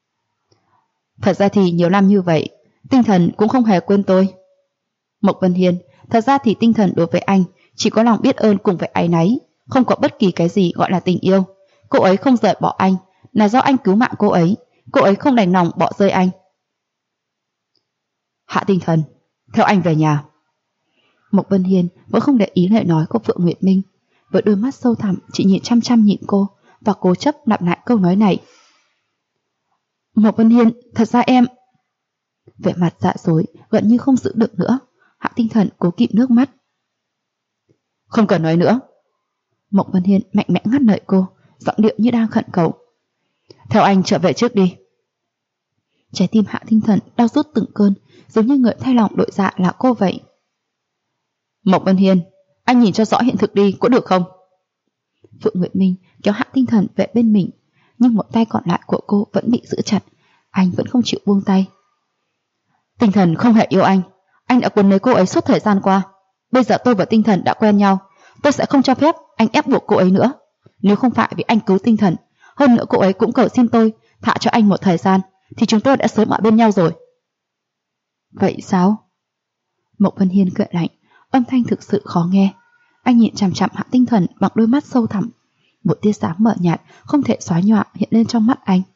S1: Thật ra thì nhiều năm như vậy, Tinh Thần cũng không hề quên tôi. Mộc Vân Hiên, thật ra thì Tinh Thần đối với anh chỉ có lòng biết ơn cùng với áy náy, không có bất kỳ cái gì gọi là tình yêu. Cô ấy không rời bỏ anh là do anh cứu mạng cô ấy không đành lòng bỏ rơi anh. Hạ Tinh Thần, theo anh về nhà. Mộc Vân Hiên vẫn không để ý lời nói của Phượng Nguyệt Minh, với đôi mắt sâu thẳm chỉ nhìn chăm chăm nhìn cô và cố chấp lặp lại câu nói này. Mộc Vân Hiên, thật ra em... Vẻ mặt dạ dối gần như không giữ được nữa, Hạ Tinh Thần cố kìm nước mắt. Không cần nói nữa. Mộc Vân Hiên mạnh mẽ ngắt lời cô, giọng điệu như đang khẩn cầu. Theo anh trở về trước đi. Trái tim Hạ Tinh Thần đau rút từng cơn, giống như người thay lòng đổi dạ là cô vậy. Mộc Vân Hiên, anh nhìn cho rõ hiện thực đi, có được không? Phượng Nguyệt Minh kéo Hạ Tinh Thần về bên mình, nhưng một tay còn lại của cô vẫn bị giữ chặt. Anh vẫn không chịu buông tay. Tinh Thần không hề yêu anh đã quấn lấy cô ấy suốt thời gian qua. Bây giờ tôi và Tinh Thần đã quen nhau, tôi sẽ không cho phép anh ép buộc cô ấy nữa. Nếu không phải vì anh cứu Tinh Thần, hơn nữa cô ấy cũng cầu xin tôi thả cho anh một thời gian, thì chúng tôi đã sớm ở bên nhau rồi. Vậy sao? Mộc Vân Hiên cười lạnh, âm thanh thực sự khó nghe. Anh nhìn chằm chằm Hạ Tinh Thần bằng đôi mắt sâu thẳm. Một tia sáng mờ nhạt không thể xóa nhòa hiện lên trong mắt anh.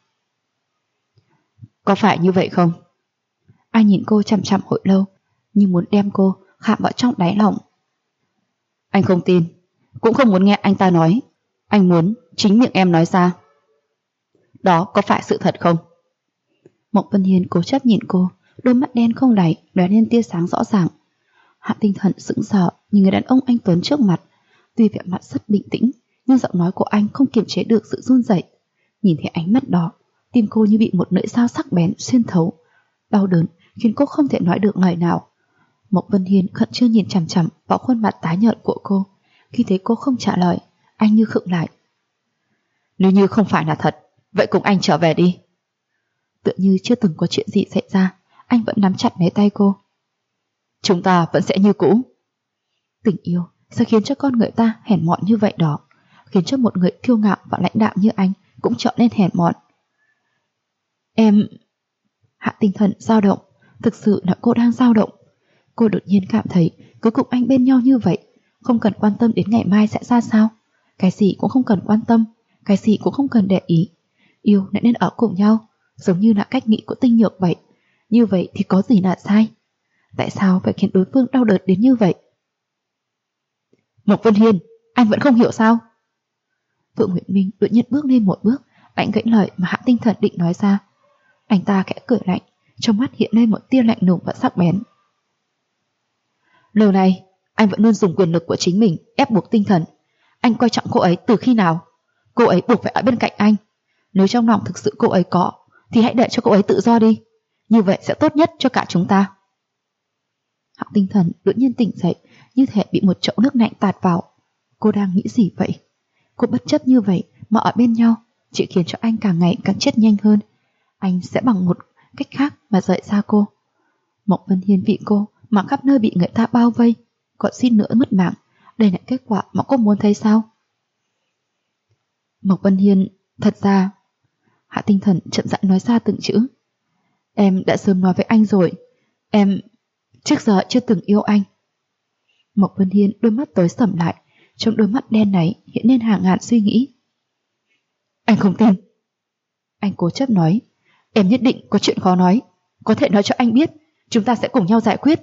S1: Có phải như vậy không? Anh nhìn cô chằm chằm hồi lâu, như muốn đem cô khảm vào trong đáy lòng. Anh không tin, cũng không muốn nghe anh ta nói. Anh muốn chính miệng em nói ra. Đó có phải sự thật không? Mộc Vân Hiên cố chấp nhìn cô, đôi mắt đen không đáy lóe lên tia sáng rõ ràng. Hạ Tinh Thần sững sờ nhìn người đàn ông anh tuấn trước mặt. Tuy vẻ mặt rất bình tĩnh, nhưng giọng nói của anh không kiềm chế được sự run rẩy. Nhìn thấy ánh mắt đó, tim cô như bị một lưỡi dao sắc bén xuyên thấu. Đau đớn khiến cô không thể nói được lời nào. Mộc Vân Hiên khẩn trương nhìn chằm chằm vào khuôn mặt tái nhợt của cô. Khi thấy cô không trả lời, anh như khựng lại. Nếu như không phải là thật, vậy cùng anh trở về đi. Tựa như chưa từng có chuyện gì xảy ra, anh vẫn nắm chặt lấy tay cô. Chúng ta vẫn sẽ như cũ. Tình yêu sẽ khiến cho con người ta hèn mọn như vậy đó, khiến cho một người kiêu ngạo và lãnh đạm như anh cũng trở nên hèn mọn. Em... Hạ Tinh Thần dao động, thực sự là cô đang dao động. Cô đột nhiên cảm thấy cứ cùng anh bên nhau như vậy, không cần quan tâm đến ngày mai sẽ ra sao. Cái gì cũng không cần quan tâm, cái gì cũng không cần để ý. Yêu lại nên ở cùng nhau, giống như là cách nghĩ của Tinh Nhược vậy. Như vậy thì có gì là sai? Tại sao phải khiến đối phương đau đớn đến như vậy? Mộc Vân Hiên, anh vẫn không hiểu sao? Phượng Nguyệt Minh đột nhiên bước lên một bước, đánh gãy lời mà Hạ Tinh Thần định nói ra. Anh ta khẽ cười lạnh, trong mắt hiện lên một tia lạnh lùng và sắc bén. Lâu nay, anh vẫn luôn dùng quyền lực của chính mình ép buộc Tinh Thần. Anh coi trọng cô ấy từ khi nào? Cô ấy buộc phải ở bên cạnh anh. Nếu trong lòng thực sự cô ấy có, thì hãy để cho cô ấy tự do đi. Như vậy sẽ tốt nhất cho cả chúng ta. Hạ Tinh Thần đột nhiên tỉnh dậy, như thể bị một chậu nước lạnh tạt vào. Cô đang nghĩ gì vậy? Cô bất chấp như vậy mà ở bên nhau chỉ khiến cho anh càng ngày càng chết nhanh hơn. Anh sẽ bằng một cách khác mà rời xa cô. Mộc Vân Hiên vì cô mà khắp nơi bị người ta bao vây, còn suýt nữa mất mạng. Đây là kết quả mà cô muốn thấy sao? Mộc Vân Hiên, thật ra... Hạ Tinh Thần chậm rãi nói ra từng chữ. Em đã sớm nói với anh rồi. Em trước giờ chưa từng yêu anh. Mộc Vân Hiên đôi mắt tối sầm lại, trong đôi mắt đen này hiện lên hàng ngàn suy nghĩ. Anh không tin. Anh cố chấp nói. Em nhất định có chuyện khó nói, có thể nói cho anh biết, chúng ta sẽ cùng nhau giải quyết.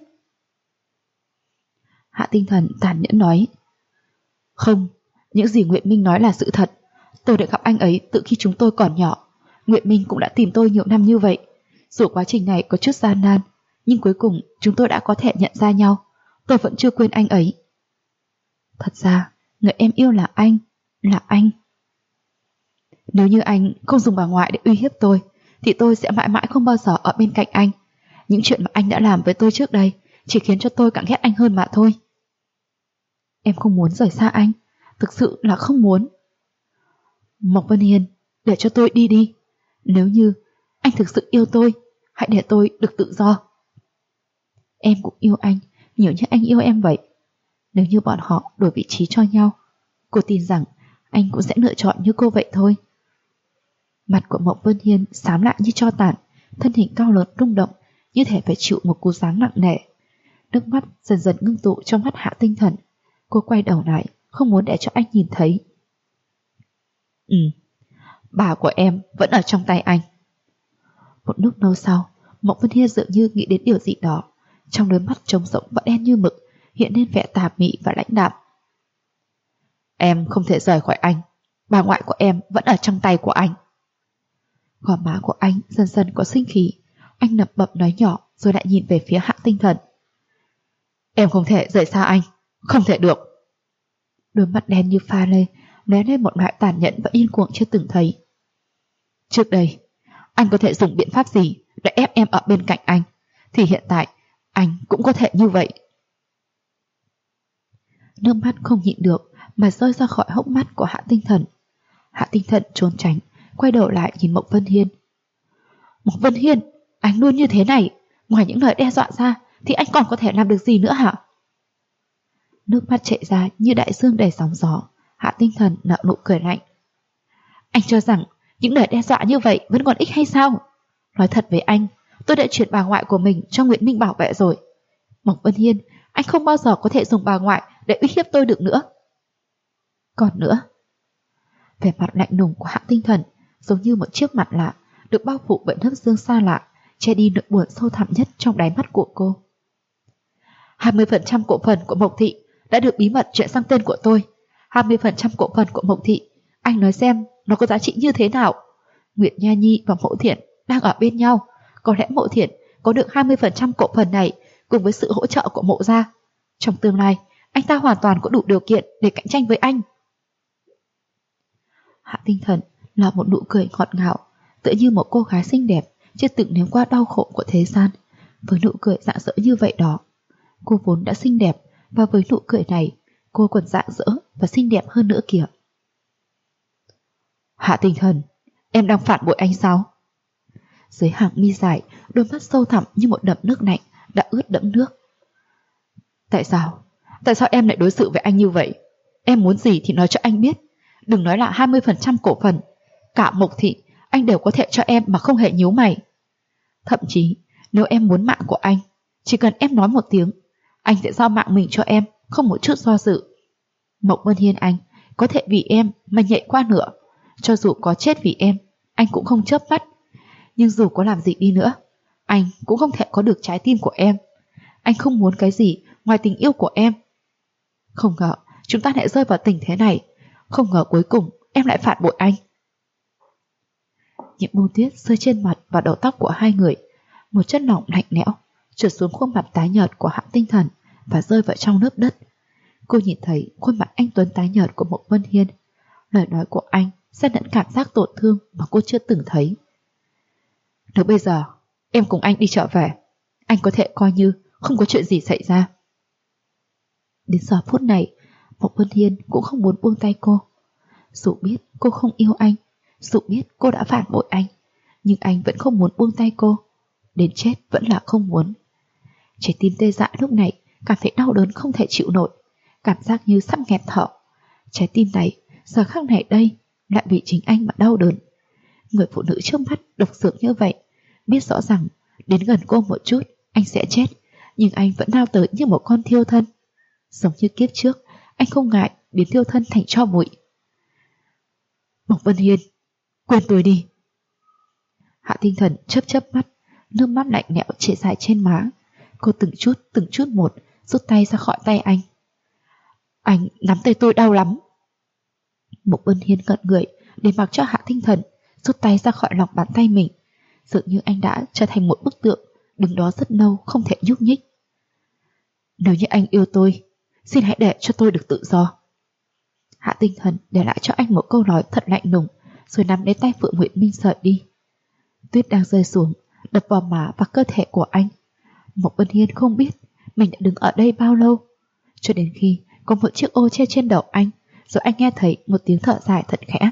S1: Hạ Tinh Thần tàn nhẫn nói. Không, những gì Nguyệt Minh nói là sự thật. Tôi đã gặp anh ấy từ khi chúng tôi còn nhỏ. Nguyệt Minh cũng đã tìm tôi nhiều năm như vậy. Dù quá trình này có chút gian nan, nhưng cuối cùng chúng tôi đã có thể nhận ra nhau. Tôi vẫn chưa quên anh ấy. Thật ra, người em yêu là anh. Là anh. Nếu như anh không dùng bà ngoại để uy hiếp tôi, thì tôi sẽ mãi mãi không bao giờ ở bên cạnh anh. Những chuyện mà anh đã làm với tôi trước đây chỉ khiến cho tôi càng ghét anh hơn mà thôi. Em không muốn rời xa anh, thực sự là không muốn. Mộc Vân Hiên, để cho tôi đi đi. Nếu như anh thực sự yêu tôi, hãy để tôi được tự do. Em cũng yêu anh, nhiều như anh yêu em vậy. Nếu như bọn họ đổi vị trí cho nhau, cô tin rằng anh cũng sẽ lựa chọn như cô vậy thôi. Mặt của Mộc Vân Hiên xám lại như tro tàn, thân hình cao lớn rung động, như thể phải chịu một cú giáng nặng nề. Nước mắt dần dần ngưng tụ trong mắt Hạ Tinh Thần. Cô quay đầu lại, không muốn để cho anh nhìn thấy. Bà của em vẫn ở trong tay anh. Một lúc lâu sau, Mộc Vân Hiên dường như nghĩ đến điều gì đó. Trong đôi mắt trống rỗng và đen như mực hiện lên vẻ tà mị và lãnh đạm. Em không thể rời khỏi anh. Bà ngoại của em vẫn ở trong tay của anh. Gò má của anh dần dần có sinh khí. Anh nập bập nói nhỏ rồi lại nhìn về phía Hạ Tinh Thần. Em không thể rời xa anh. Không thể được. Đôi mắt đen như pha lê lóe lên một loại tàn nhẫn và điên cuồng chưa từng thấy. Trước đây, anh có thể dùng biện pháp gì để ép em ở bên cạnh anh, thì hiện tại anh cũng có thể như vậy. Nước mắt không nhịn được mà rơi ra khỏi hốc mắt của Hạ Tinh Thần. Hạ Tinh Thần trốn tránh, quay đầu lại nhìn Mộc Vân Hiên. Mộc Vân Hiên, anh luôn như thế này, ngoài những lời đe dọa ra thì anh còn có thể làm được gì nữa hả? Nước mắt chảy ra như đại dương đầy sóng gió. Hạ Tinh Thần nở nụ cười lạnh. Anh cho rằng những lời đe dọa như vậy vẫn còn ích hay sao? Nói thật với anh, tôi đã chuyển bà ngoại của mình cho Nguyệt Minh bảo vệ rồi. Mộc Vân Hiên, anh không bao giờ có thể dùng bà ngoại để uy hiếp tôi được nữa. Còn nữa, vẻ mặt lạnh lùng của Hạ Tinh Thần giống như một chiếc mặt lạ được bao phủ bởi lớp sương xa lạ, che đi nỗi buồn sâu thẳm nhất trong đáy mắt của cô. 20% cổ phần của Mộc Thị đã được bí mật chuyển sang tên của tôi. 20% cổ phần của Mộc Thị, anh nói xem nó có giá trị như thế nào? Nguyệt Nha Nhi và Mộ Thiện đang ở bên nhau. Có lẽ Mộ Thiện có được 20% cổ phần này cùng với sự hỗ trợ của Mộ gia. Trong tương lai, anh ta hoàn toàn có đủ điều kiện để cạnh tranh với anh. Hạ Tinh Thần là một nụ cười ngọt ngào, tựa như một cô gái xinh đẹp chưa từng nếm qua đau khổ của thế gian. Với nụ cười rạng rỡ như vậy đó, cô vốn đã xinh đẹp, và với nụ cười này, cô còn rạng rỡ và xinh đẹp hơn nữa kìa. Hạ Tinh Thần, em đang phản bội anh sao? Dưới hàng mi dài, đôi mắt sâu thẳm như một đầm nước lạnh đã ướt đẫm nước. Tại sao? Tại sao em lại đối xử với anh như vậy? Em muốn gì thì nói cho anh biết. Đừng nói là 20% cổ phần. Cả Mộc Thị, anh đều có thể cho em mà không hề nhíu mày. Thậm chí, nếu em muốn mạng của anh, chỉ cần em nói một tiếng, anh sẽ giao mạng mình cho em, không một chút do dự. Mộc Vân Hiên anh, có thể vì em mà nhảy qua nữa. Cho dù có chết vì em, anh cũng không chớp mắt. Nhưng dù có làm gì đi nữa, anh cũng không thể có được trái tim của em. Anh không muốn cái gì ngoài tình yêu của em. Không ngờ chúng ta lại rơi vào tình thế này. Không ngờ cuối cùng em lại phản bội anh. Những bông tuyết rơi trên mặt và đầu tóc của hai người. Một chất lỏng lạnh lẽo trượt xuống khuôn mặt tái nhợt của Hạ Tinh Thần và rơi vào trong lớp đất. Cô nhìn thấy khuôn mặt anh tuấn tái nhợt của Mộc Vân Hiên. Lời nói của anh xen lẫn cảm giác tổn thương mà cô chưa từng thấy. Nếu bây giờ em cùng anh đi trở về, anh có thể coi như không có chuyện gì xảy ra. Đến giờ phút này, Mộc Vân Hiên cũng không muốn buông tay cô. Dù biết cô không yêu anh, dù biết cô đã phản bội anh, nhưng anh vẫn không muốn buông tay cô. Đến chết vẫn là không muốn. Trái tim tê dại lúc này cảm thấy đau đớn không thể chịu nổi, cảm giác như sắp nghẹt thở. Trái tim này giờ khắc này đây lại vì chính anh mà đau đớn. Người phụ nữ trước mắt độc dược như vậy, biết rõ rằng đến gần cô một chút anh sẽ chết, nhưng anh vẫn lao tới như một con thiêu thân. Giống như kiếp trước, anh không ngại biến thiêu thân thành tro bụi. Mộc Vân Hiên, quên tôi đi. Hạ Tinh Thần chớp mắt, nước mắt lạnh lẽo chảy dài trên má. Cô từng chút một rút tay ra khỏi tay anh. Anh nắm tay tôi đau lắm. Mộc Vân Hiên ngẩn người để mặc cho Hạ Tinh Thần rút tay ra khỏi lòng bàn tay mình. Dường như anh đã trở thành một bức tượng đứng đó rất lâu không thể nhúc nhích. Nếu như anh yêu tôi, xin hãy để cho tôi được tự do. Hạ Tinh Thần để lại cho anh một câu nói thật lạnh lùng, rồi nắm lấy tay Phượng Nguyệt Minh sợi đi. Tuyết đang rơi xuống, đập vào má và cơ thể của anh. Mộc Vân Hiên không biết mình đã đứng ở đây bao lâu, cho đến khi có một chiếc ô che trên đầu anh, rồi anh nghe thấy một tiếng thở dài thật khẽ.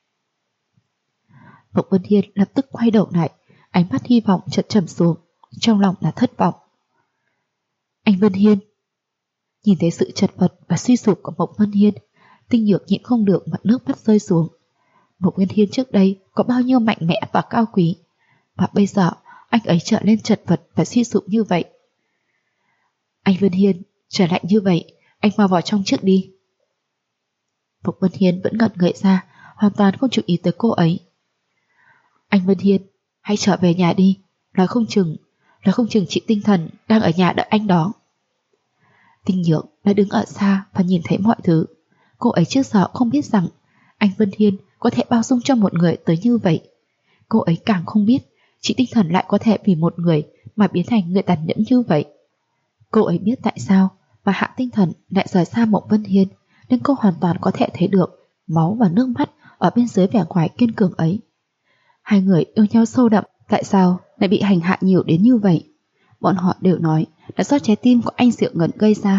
S1: Mộc Vân Hiên lập tức quay đầu lại, ánh mắt hy vọng chợt trầm xuống, trong lòng là thất vọng. Anh Vân Hiên. Nhìn thấy sự chật vật và suy sụp của Mộc Vân Hiên, Tinh Nhược nhịn không được mà nước mắt rơi xuống. Mộc Vân Hiên trước đây có bao nhiêu mạnh mẽ và cao quý, và bây giờ anh ấy trở nên chật vật và suy sụp như vậy. Anh Vân Hiên, trở lại như vậy, anh mau vào trong trước đi. Mộc Vân Hiên vẫn ngẩn người ra, hoàn toàn không chú ý tới cô ấy. Anh Vân Hiên, hãy trở về nhà đi, nói không chừng chị Tinh Thần đang ở nhà đợi anh đó. Tinh Nhược đã đứng ở xa và nhìn thấy mọi thứ. Cô ấy trước giờ không biết rằng anh Vân Hiên có thể bao dung cho một người tới như vậy. Cô ấy càng không biết chị Tinh Thần lại có thể vì một người mà biến thành người tàn nhẫn như vậy. Cô ấy biết tại sao mà Hạ Tinh Thần lại rời xa Mộng Vân Hiên, nên cô hoàn toàn có thể thấy được máu và nước mắt ở bên dưới vẻ ngoài kiên cường ấy. Hai người yêu nhau sâu đậm, tại sao lại bị hành hạ nhiều đến như vậy? Bọn họ đều nói là do trái tim của anh Diệu Ngân gây ra.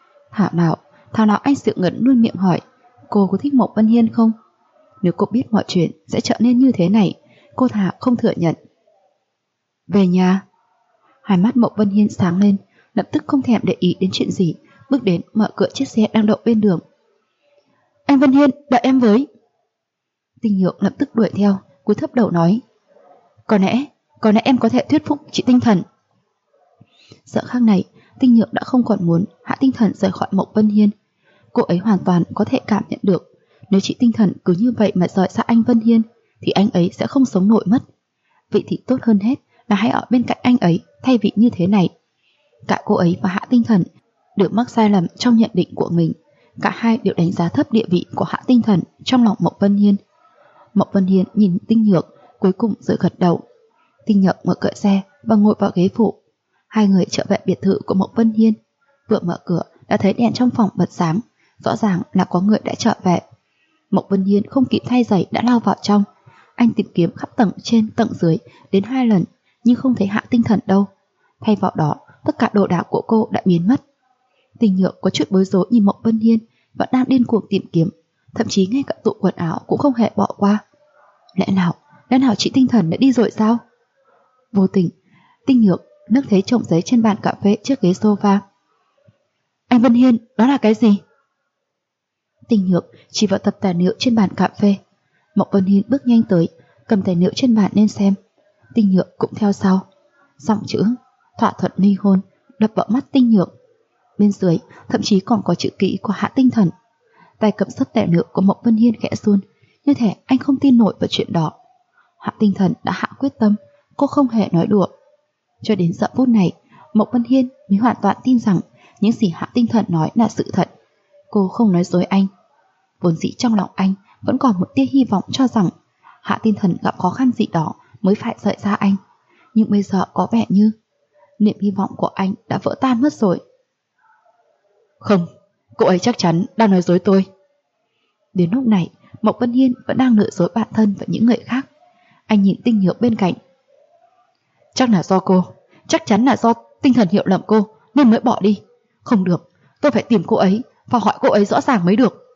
S1: Thảo nào anh Diệu Ngân luôn miệng hỏi cô có thích Mộng Vân Hiên không? Nếu cô biết mọi chuyện sẽ trở nên như thế này, cô thà không thừa nhận. Về nhà. Hai mắt Mộng Vân Hiên sáng lên, lập tức không thèm để ý đến chuyện gì, bước đến mở cửa chiếc xe đang đậu bên đường. Anh Vân Hiên, đợi em với. Tinh Nhược lập tức đuổi theo, cúi thấp đầu nói. Có lẽ em có thể thuyết phục chị Tinh Thần. Giờ khắc này, Tinh Nhược đã không còn muốn Hạ Tinh Thần rời khỏi Mộng Vân Hiên. Cô ấy hoàn toàn có thể cảm nhận được, nếu chị Tinh Thần cứ như vậy mà rời xa anh Vân Hiên, thì anh ấy sẽ không sống nổi mất. Vậy thì tốt hơn hết là hãy ở bên cạnh anh ấy thay vì như thế này. Cả cô ấy và Hạ Tinh Thần đều mắc sai lầm trong nhận định của mình. Cả hai đều đánh giá thấp địa vị của Hạ Tinh Thần trong lòng Mộng Vân Hiên. Mộng Vân Hiên nhìn Tinh Nhược, cuối cùng rồi gật đầu. Tinh Nhược mở cửa xe và ngồi vào ghế phụ. Hai người trở về biệt thự của Mộng Vân Hiên. Vừa mở cửa đã thấy đèn trong phòng bật sáng, rõ ràng là có người đã trở về. Mộng Vân Hiên không kịp thay giày đã lao vào trong. Anh tìm kiếm khắp tầng trên tầng dưới đến 2 lần nhưng không thấy Hạ Tinh Thần đâu. Thay vào đó, tất cả đồ đạc của cô đã biến mất. Tinh Nhược có chút bối rối nhìn Mộng Vân Hiên vẫn đang điên cuồng tìm kiếm, thậm chí ngay cả tủ quần áo cũng không hề bỏ qua. Lẽ nào chị Tinh Thần đã đi rồi sao? Vô tình, Tinh Nhược nức thấy chồng giấy trên bàn cà phê trước ghế sofa. Anh Vân Hiên, đó là cái gì? Tinh Nhược chỉ vào tập tài liệu trên bàn cà phê. Mộng Vân Hiên bước nhanh tới, cầm tài liệu trên bàn lên xem. Tinh Nhược cũng theo sau. Dòng chữ thỏa thuận ly hôn đập vào mắt Tinh Nhược. Bên dưới thậm chí còn có chữ ký của Hạ Tinh Thần. Tay cầm sấp tài liệu của Mộng Vân Hiên khẽ run, như thể anh không tin nổi vào chuyện đó. Hạ Tinh Thần đã hạ quyết tâm, cô không hề nói đùa. Cho đến giờ phút này, Mộng Vân Hiên mới hoàn toàn tin rằng những gì Hạ Tinh Thần nói là sự thật. Cô không nói dối anh. Vốn dĩ trong lòng anh vẫn còn một tia hy vọng cho rằng Hạ Tinh Thần gặp khó khăn gì đó mới phải rời xa anh. Nhưng bây giờ có vẻ như niềm hy vọng của anh đã vỡ tan mất rồi. Không, cô ấy chắc chắn đang nói dối tôi. Đến lúc này, Mộng Vân Hiên vẫn đang lừa dối bản thân và những người khác. Anh nhìn Tinh Nhược bên cạnh. Chắc là do cô, chắc chắn là do Tinh Thần hiểu lầm cô nên mới bỏ đi. Không được, tôi phải tìm cô ấy và hỏi cô ấy rõ ràng mới được.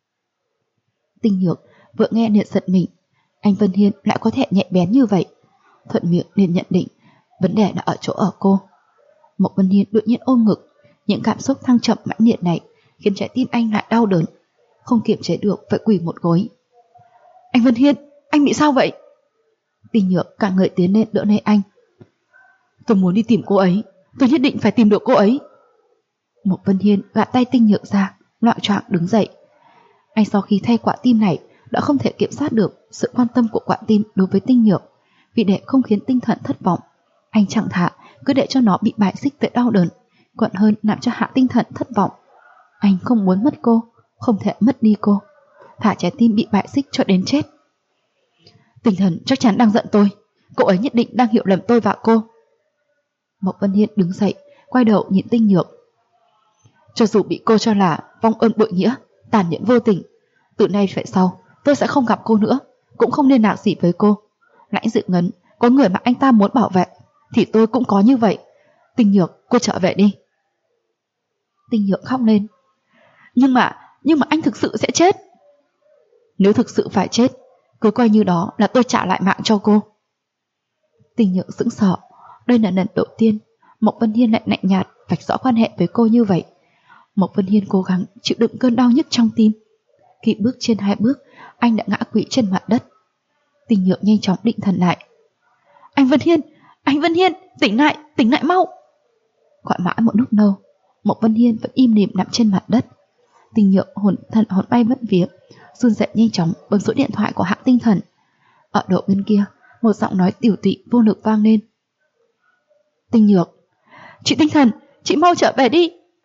S1: Tinh Nhược vừa nghe liền giật mình. Anh Vân Hiên lại có thể nhạy bén như vậy. Thuận miệng liền nhận định vấn đề là ở chỗ ở cô. Mộng Vân Hiên đột nhiên ôm ngực. Những cảm xúc thăng chậm mãnh liệt này khiến trái tim anh lại đau đớn, không kiềm chế được phải quỳ một gối. Anh Vân Hiên, anh bị sao vậy? Tinh Nhược cả người tiến lên đỡ lấy anh. Tôi muốn đi tìm cô ấy, tôi nhất định phải tìm được cô ấy. Mộng Vân Hiên gạt tay Tinh Nhược ra, loạng choạng đứng dậy. Anh sau khi thay quả tim này đã không thể kiểm soát được sự quan tâm của quả tim đối với Tinh Nhược. Vì để không khiến Tinh Thần thất vọng, anh chẳng thà cứ để cho nó bị bài xích tới đau đớn, còn hơn làm cho Hạ Tinh Thần thất vọng. Anh không muốn mất cô, không thể mất đi cô, thả trái tim bị bại xích cho đến chết. Tinh Thần chắc chắn đang giận tôi, cô ấy nhất định đang hiểu lầm tôi và cô. Mộc Vân Hiên đứng dậy, quay đầu nhìn Tinh Nhược. Cho dù bị cô cho là vong ơn bội nghĩa, tàn nhẫn vô tình, từ nay về sau tôi sẽ không gặp cô nữa, cũng không liên lạc gì với cô. Lãnh Dự Ngân có người mà anh ta muốn bảo vệ, thì tôi cũng có như vậy. Tinh Nhược, cô trở về đi. Tinh Nhược khóc lên. Nhưng mà anh thực sự sẽ chết. Nếu thực sự phải chết, cứ coi như đó là tôi trả lại mạng cho cô. Tinh Nhược sững sờ. Đây là lần đầu tiên Mộc Vân Hiên lại lạnh nhạt vạch rõ quan hệ với cô như vậy. Mộc Vân Hiên cố gắng chịu đựng cơn đau nhức trong tim. Khi bước trên 2 bước, anh đã ngã quỵ trên mặt đất. Tinh Nhược nhanh chóng định thần lại. Anh Vân Hiên, tỉnh lại mau. Gọi mãi một lúc lâu, Mộc Vân Hiên vẫn im lìm nằm trên mặt đất. Tinh Nhược hồn bay mất vía, run rẩy nhanh chóng bấm số điện thoại của Hạng Tinh Thần. Ở đầu bên kia, một giọng nói tiểu tụy vô lực vang lên. Tinh Nhược, chị Tinh Thần, chị mau trở về đi,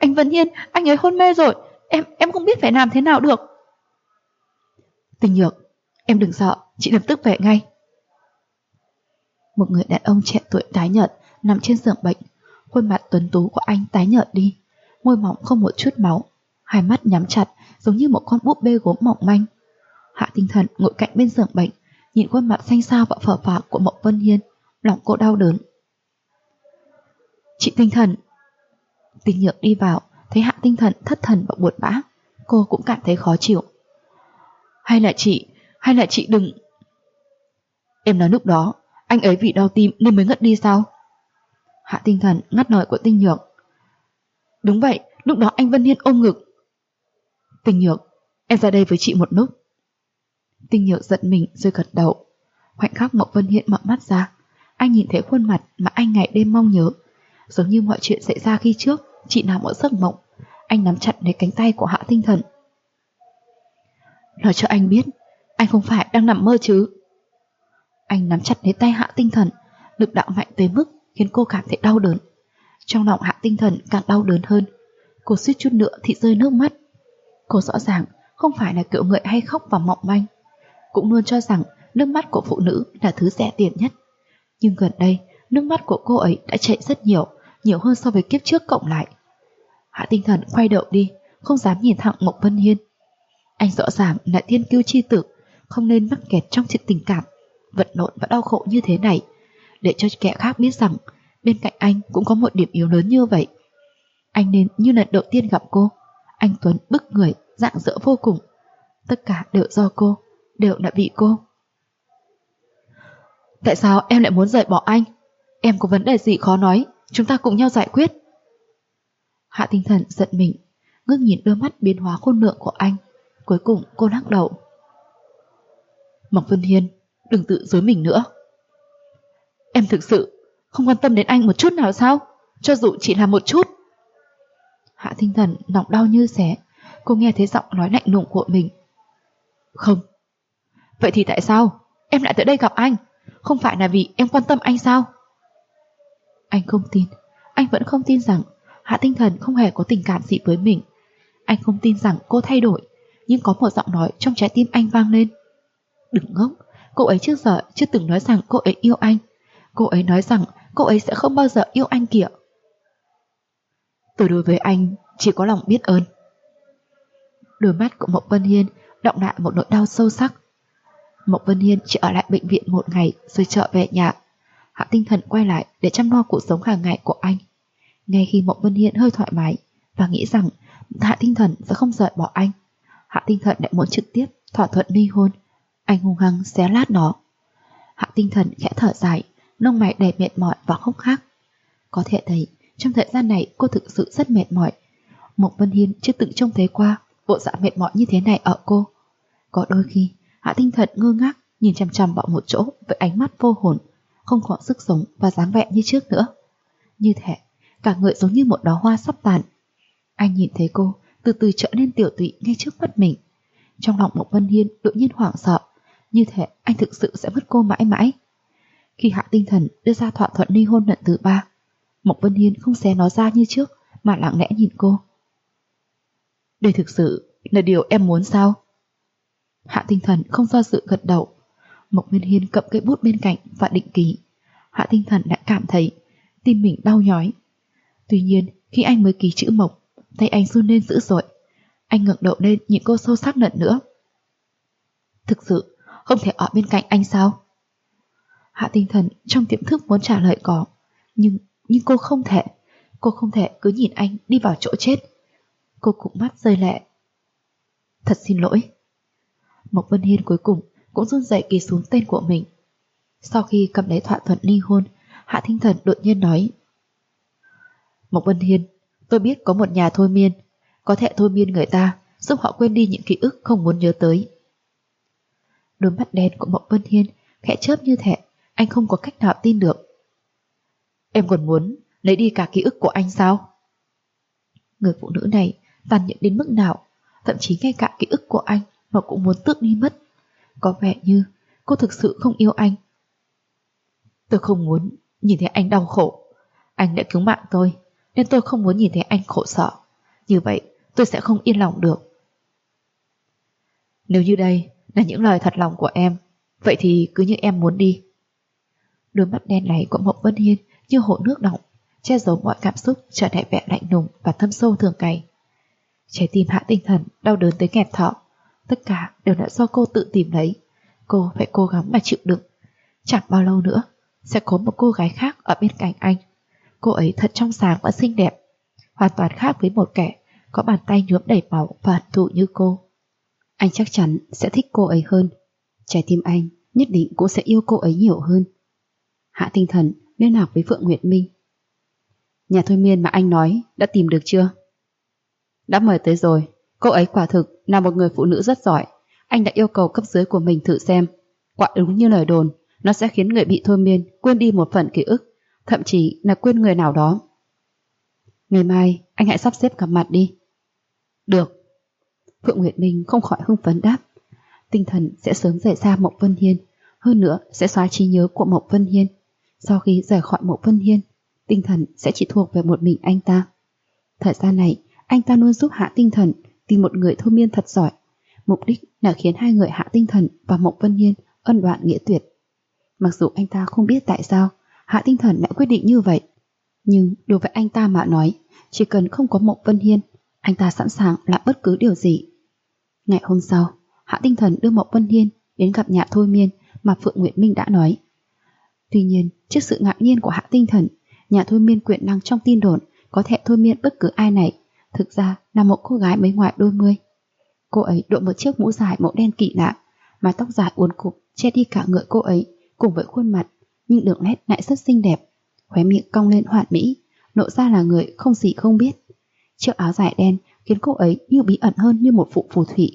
S2: Anh Vân Hiên, anh ấy hôn mê rồi, em không biết phải làm thế nào được.
S1: Tình Nhược, em đừng sợ, chị lập tức về ngay. Một người đàn ông trẻ tuổi tái nhợt nằm trên giường bệnh, khuôn mặt tuấn tú của anh tái nhợt đi, môi mỏng không một chút máu, hai mắt nhắm chặt giống như một con búp bê gốm mỏng manh. Hạ Tinh Thần ngồi cạnh bên giường bệnh, nhìn khuôn mặt xanh xao và phờ phạc của Mộc Vân Hiên, lòng cô đau đớn. Chị Tinh Thần. Tình Nhược đi vào, thấy Hạ Tinh Thần thất thần và buồn bã, cô cũng cảm thấy khó chịu. Hay là chị đừng... Em nói lúc đó, anh ấy vì đau tim nên mới ngất đi sao? Hạ Tinh Thần ngắt lời của Tinh Nhược. Đúng vậy, lúc đó anh Vân Hiên ôm ngực. Tinh Nhược, em ra đây với chị một lúc. Tinh Nhược giận mình rồi gật đầu. Khoảnh khắc Mộc Vân Hiên mở mắt ra, anh nhìn thấy khuôn mặt mà anh ngày đêm mong nhớ. Giống như mọi chuyện xảy ra khi trước, chị nằm ở giấc mộng. Anh nắm chặt lấy cánh tay của Hạ Tinh Thần. Nói cho anh biết, anh không phải đang nằm mơ chứ? Anh nắm chặt lấy tay Hạ Tinh Thần, lực đạo mạnh tới mức khiến cô cảm thấy đau đớn. Trong lòng Hạ Tinh Thần càng đau đớn hơn. Cô suýt chút nữa thì rơi nước mắt. Cô rõ ràng không phải là kiểu người hay khóc và mỏng manh, cũng luôn cho rằng nước mắt của phụ nữ là thứ rẻ tiền nhất. Nhưng gần đây, nước mắt của cô ấy đã chảy rất nhiều, nhiều hơn so với kiếp trước cộng lại. Hạ Tinh Thần quay đầu đi, không dám nhìn thẳng Mộc Vân Hiên. Anh rõ ràng là thiên kiêu chi tử, không nên mắc kẹt trong chuyện tình cảm, vật lộn và đau khổ như thế này, để cho kẻ khác biết rằng bên cạnh anh cũng có một điểm yếu lớn như vậy. Anh nên như lần đầu tiên gặp cô, anh tuấn bức người, rạng rỡ vô cùng. Tất cả đều do cô, đều là vì cô. Tại sao em lại muốn rời bỏ anh? Em có vấn đề gì khó nói, chúng ta cùng nhau giải quyết. Hạ Tinh Thần giận mình, ngước nhìn đôi mắt biến hóa khôn lường của anh. Cuối cùng cô lắc đầu. Mộc Vân Hiên, đừng tự dối mình nữa. Em thực sự không quan tâm đến anh một chút nào sao? Cho dù chỉ là một chút. Hạ Tinh Thần lòng đau như xé. Cô nghe thấy giọng nói lạnh lùng của mình. Không. Vậy thì tại sao em lại tới đây gặp anh? Không phải là vì em quan tâm anh sao? Anh không tin. Anh vẫn không tin rằng Hạ Tinh Thần không hề có tình cảm gì với mình. Anh không tin rằng cô thay đổi. Nhưng có một giọng nói trong trái tim anh vang lên. Đừng ngốc, cô ấy trước giờ chưa từng nói rằng cô ấy yêu anh. Cô ấy nói rằng cô ấy sẽ không bao giờ yêu anh kìa. Tôi đối với anh chỉ có lòng biết ơn. Đôi mắt của Mộc Vân Hiên đọng lại một nỗi đau sâu sắc. Mộc Vân Hiên chỉ ở lại bệnh viện một ngày rồi trở về nhà. Hạ Tinh Thần quay lại để chăm lo cuộc sống hàng ngày của anh. Ngay khi Mộc Vân Hiên hơi thoải mái và nghĩ rằng Hạ Tinh Thần sẽ không rời bỏ anh, Hạ Tinh Thần lại muốn trực tiếp thỏa thuận ly hôn. Anh hung hăng xé lát nó. Hạ Tinh Thần khẽ thở dài, lông mày đầy mệt mỏi và khóc khác. Có thể thấy trong thời gian này cô thực sự rất mệt mỏi. Mộc Vân Hiên chưa từng trông thấy qua bộ dạng mệt mỏi như thế này ở cô. Có đôi khi Hạ Tinh Thần ngơ ngác nhìn chằm chằm vào một chỗ với ánh mắt vô hồn, không có sức sống và dáng vẻ như trước nữa. Như thế, cả người giống như một đóa hoa sắp tàn. Anh nhìn thấy cô từ từ trở nên tiểu tụy ngay trước mắt mình. Trong lòng Mộc Vân Hiên đột nhiên hoảng sợ, như thể anh thực sự sẽ mất cô mãi mãi. Khi Hạ Tinh Thần đưa ra thỏa thuận ly hôn lần thứ 3, Mộc Vân Hiên không xé nó ra như trước mà lặng lẽ nhìn cô. Đây thực sự là điều em muốn sao? Hạ Tinh Thần không do dự gật đầu. Mộc Vân Hiên cầm cây bút bên cạnh và định ký. Hạ Tinh Thần lại cảm thấy tim mình đau nhói. Tuy nhiên khi anh mới ký chữ Mộc, tay anh run lên dữ dội. Anh ngẩng đầu lên nhìn cô sâu sắc lần nữa. Thực sự không thể ở bên cạnh anh sao? Hạ Tinh Thần trong tiềm thức muốn trả lời có, nhưng cô không thể. Cô không thể cứ nhìn anh đi vào chỗ chết. Cô cũng mắt rơi lệ. Thật xin lỗi. Mộc Vân Hiên cuối cùng cũng run rẩy ký xuống tên của mình. Sau khi cầm lấy thỏa thuận ly hôn, Hạ Tinh Thần đột nhiên nói. Mộc Vân Hiên, tôi biết có một nhà thôi miên, có thể thôi miên người ta, giúp họ quên đi những ký ức không muốn nhớ tới. Đôi mắt đen của Mộc Vân Hiên khẽ chớp như thể anh không có cách nào tin được. Em còn muốn lấy đi cả ký ức của anh sao? Người phụ nữ này tàn nhẫn đến mức nào, thậm chí ngay cả ký ức của anh mà cũng muốn tước đi mất. Có vẻ như cô thực sự không yêu anh. Tôi không muốn nhìn thấy anh đau khổ. Anh đã cứu mạng tôi, nên tôi không muốn nhìn thấy anh khổ sở.
S2: Như vậy tôi sẽ không yên lòng được. Nếu như đây là những lời thật lòng của em, vậy thì cứ như em muốn đi. Đôi mắt đen này của Mộc Vân Hiên như hồ nước đọng, che giấu mọi cảm xúc, trở lại vẻ lạnh lùng và thâm sâu thường ngày. Trái tim Hạ Tinh Thần đau đớn tới nghẹt thở. Tất cả đều là do cô tự tìm lấy. Cô phải cố gắng mà chịu đựng. Chẳng bao lâu nữa sẽ có một cô gái khác ở bên cạnh anh. Cô ấy thật trong sáng và xinh đẹp, hoàn toàn khác với một kẻ có bàn tay nhuốm đầy máu và hận thù như cô.
S1: Anh chắc chắn sẽ thích cô ấy hơn. Trái tim anh nhất định cũng sẽ yêu cô ấy nhiều hơn. Hạ Tinh Thần liên lạc với Phượng Nguyệt Minh. Nhà thôi miên mà anh nói đã tìm được chưa? Đã mời tới rồi. Cô ấy quả thực là một người phụ nữ rất giỏi. Anh đã yêu cầu cấp dưới của mình thử xem. Quả đúng như lời đồn, nó sẽ khiến người bị thôi miên quên đi một phần ký ức, thậm chí là quên người nào đó. Ngày mai anh hãy sắp xếp gặp mặt đi. Được. Phượng Nguyệt Minh không khỏi hưng phấn đáp. Tinh thần sẽ sớm rời xa Mộc Vân Hiên, hơn nữa sẽ xóa trí nhớ của Mộc Vân Hiên. Sau khi rời khỏi Mộc Vân Hiên, Tinh thần sẽ chỉ thuộc về một mình anh ta. Thời gian này, anh ta luôn giúp Hạ Tinh Thần tìm một người thôi miên thật giỏi. Mục đích là khiến hai người Hạ Tinh Thần và Mộc Vân Hiên ân đoạn nghĩa tuyệt. Mặc dù anh ta không biết tại sao Hạ Tinh Thần đã quyết định như vậy, nhưng đối với anh ta mà nói, chỉ cần không có Mộc Vân Hiên, anh ta sẵn sàng làm bất cứ điều gì. Ngày hôm sau, Hạ Tinh Thần đưa Mộc Vân Hiên đến gặp nhà thôi miên mà Phượng Nguyệt Minh đã nói. Tuy nhiên, trước sự ngạc nhiên của Hạ Tinh Thần, nhà thôi miên quyền năng trong tin đồn có thể thôi miên bất cứ ai này, thực ra là một cô gái mới ngoài đôi mươi. Cô ấy đội một chiếc mũ dài màu đen kỳ lạ, mái tóc dài uốn cụp che đi cả người cô ấy cùng với khuôn mặt, nhưng đường nét lại rất xinh đẹp, khóe miệng cong lên hoàn mỹ, lộ ra là người không gì không biết. Chiếc áo dài đen khiến cô ấy như bí ẩn hơn như một phụ phù thủy.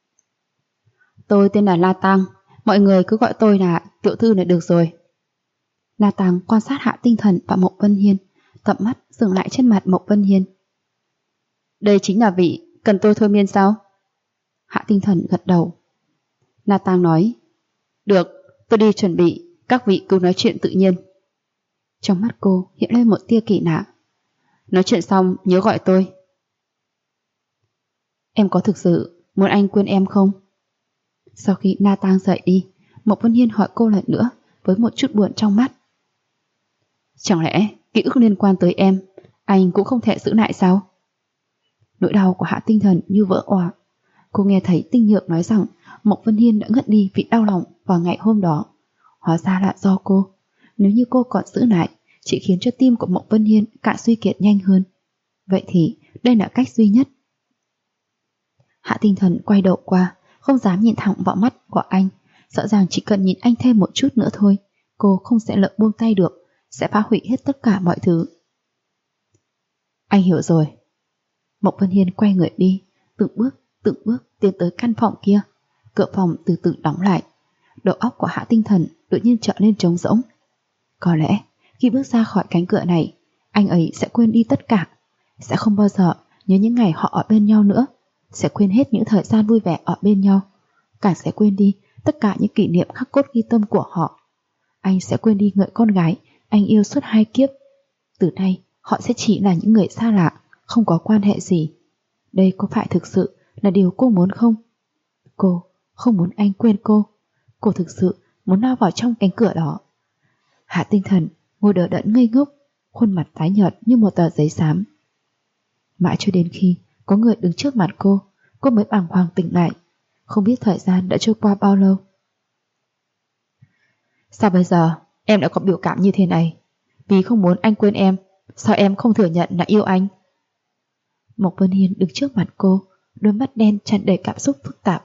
S1: Tôi tên là La Tăng, mọi người cứ gọi tôi là tiểu thư là được rồi. La Tăng quan sát Hạ Tinh Thần và Mộc Vân Hiên, tầm mắt dừng lại trên mặt Mộc Vân Hiên. Đây chính là vị cần tôi thôi miên sao? Hạ Tinh Thần gật đầu. La Tăng nói, được, tôi đi chuẩn bị, các vị cứ nói chuyện tự nhiên. Trong mắt cô hiện lên một tia kỳ lạ. Nói chuyện xong nhớ gọi tôi. Em có thực sự muốn anh quên em không? Sau khi Na Tang rời đi, Mộc Vân Hiên hỏi cô lần nữa với một chút buồn trong mắt. Chẳng lẽ ký ức liên quan tới em, anh cũng không thể giữ lại sao? Nỗi đau của Hạ Tinh Thần như vỡ òa. Cô nghe thấy Tinh Nhược nói rằng Mộc Vân Hiên đã ngất đi vì đau lòng vào ngày hôm đó. Hóa ra là do cô. Nếu như cô còn giữ lại, chỉ khiến cho tim của Mộc Vân Hiên cạn suy kiệt nhanh hơn. Vậy thì đây là cách duy nhất. Hạ Tinh Thần quay đầu qua, không dám nhìn thẳng vào mắt của anh, sợ rằng chỉ cần nhìn anh thêm một chút nữa thôi, cô không sẽ lỡ buông tay được, sẽ phá hủy hết tất cả mọi thứ. Anh hiểu rồi. Mộc Vân Hiên quay người đi, từng bước tiến tới căn phòng kia. Cửa phòng từ từ đóng lại. Đầu óc của Hạ Tinh Thần tự nhiên trở nên trống rỗng. Có lẽ khi bước ra khỏi cánh cửa này, anh ấy sẽ quên đi tất cả, sẽ không bao giờ nhớ những ngày họ ở bên nhau nữa, sẽ quên hết những thời gian vui vẻ ở bên nhau, càng sẽ quên đi tất cả những kỷ niệm khắc cốt ghi tâm của họ. Anh sẽ quên đi người con gái anh yêu suốt 2 kiếp. Từ nay họ sẽ chỉ là những người xa lạ, không có quan hệ gì. Đây có phải thực sự là điều cô muốn không? Cô không muốn anh quên cô. Cô thực sự muốn lao vào trong cánh cửa đó. Hạ Tinh Thần ngồi đờ đẫn ngây ngốc, khuôn mặt tái nhợt như một tờ giấy xám. Mãi cho đến khi có người đứng trước mặt cô mới bàng hoàng tỉnh lại. Không biết thời gian đã trôi qua bao lâu. Sao bây giờ em đã có biểu cảm như thế này? Vì không muốn anh quên em, sao em không thừa nhận là yêu anh? Mộc Vân Hiên đứng trước mặt cô, đôi mắt đen tràn đầy cảm xúc phức tạp.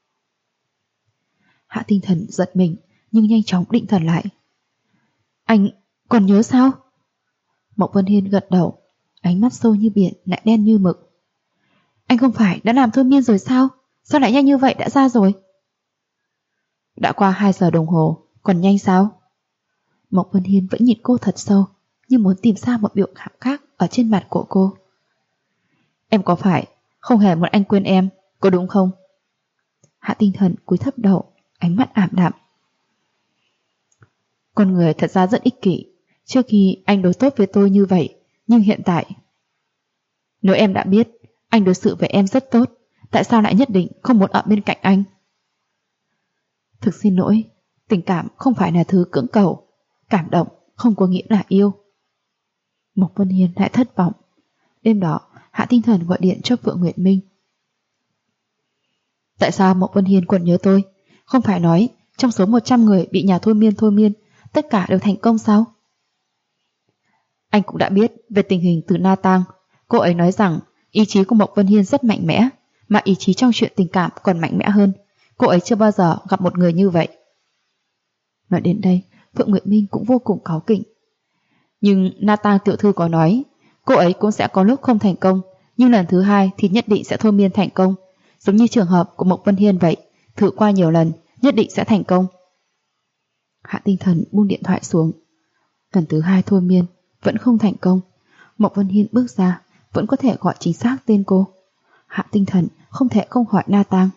S1: Hạ Tinh Thần giật mình, nhưng nhanh chóng định thần lại. Anh còn nhớ sao? Mộc Vân Hiên gật đầu, ánh mắt sâu như biển lại đen như mực. Anh không phải đã làm thôi miên rồi sao? Sao lại nhanh như vậy đã ra rồi? Đã qua 2 giờ đồng hồ, còn nhanh sao? Mộc Vân Hiên vẫn nhìn cô thật sâu, như muốn tìm ra một biểu cảm khác ở trên mặt của cô. Em có phải không hề muốn anh quên em, có đúng không? Hạ Tinh Thần cúi thấp đầu, ánh mắt ảm đạm. Con người thật ra rất ích kỷ. Trước khi anh đối tốt với tôi như vậy, nhưng hiện tại, nếu em đã biết
S2: Anh đối xử với em rất tốt, tại sao lại nhất định không muốn ở bên cạnh anh? Thực xin lỗi, tình cảm không phải là thứ cưỡng cầu, cảm động không có nghĩa là yêu. Mộc Vân Hiên lại thất vọng. Đêm đó, Hạ Tinh Thần gọi điện cho Phượng Nguyệt Minh. Tại sao Mộc Vân Hiên còn nhớ tôi? Không phải nói trong số 100 người bị nhà thôi miên, tất cả đều thành công sao? Anh cũng đã biết về tình hình từ Na Tang. Cô ấy nói rằng ý chí của Mộc Vân Hiên rất mạnh mẽ, mà ý chí trong chuyện tình cảm còn mạnh mẽ hơn. Cô ấy chưa bao giờ gặp một người như vậy. Nói đến đây, Phượng Nguyệt Minh cũng vô cùng cáu kỉnh. Nhưng Na Tang tiểu thư có nói, cô ấy cũng sẽ có lúc không thành công, nhưng lần thứ hai thì nhất định sẽ thôi miên thành công. Giống như trường hợp của Mộc Vân Hiên vậy, thử qua nhiều lần, nhất định sẽ thành công. Hạ Tinh Thần buông điện thoại xuống. Lần thứ hai thôi miên, vẫn không thành công. Mộc Vân Hiên bước ra, vẫn có thể gọi chính xác tên cô. Hạ Tinh Thần không thể không hỏi Na Tang.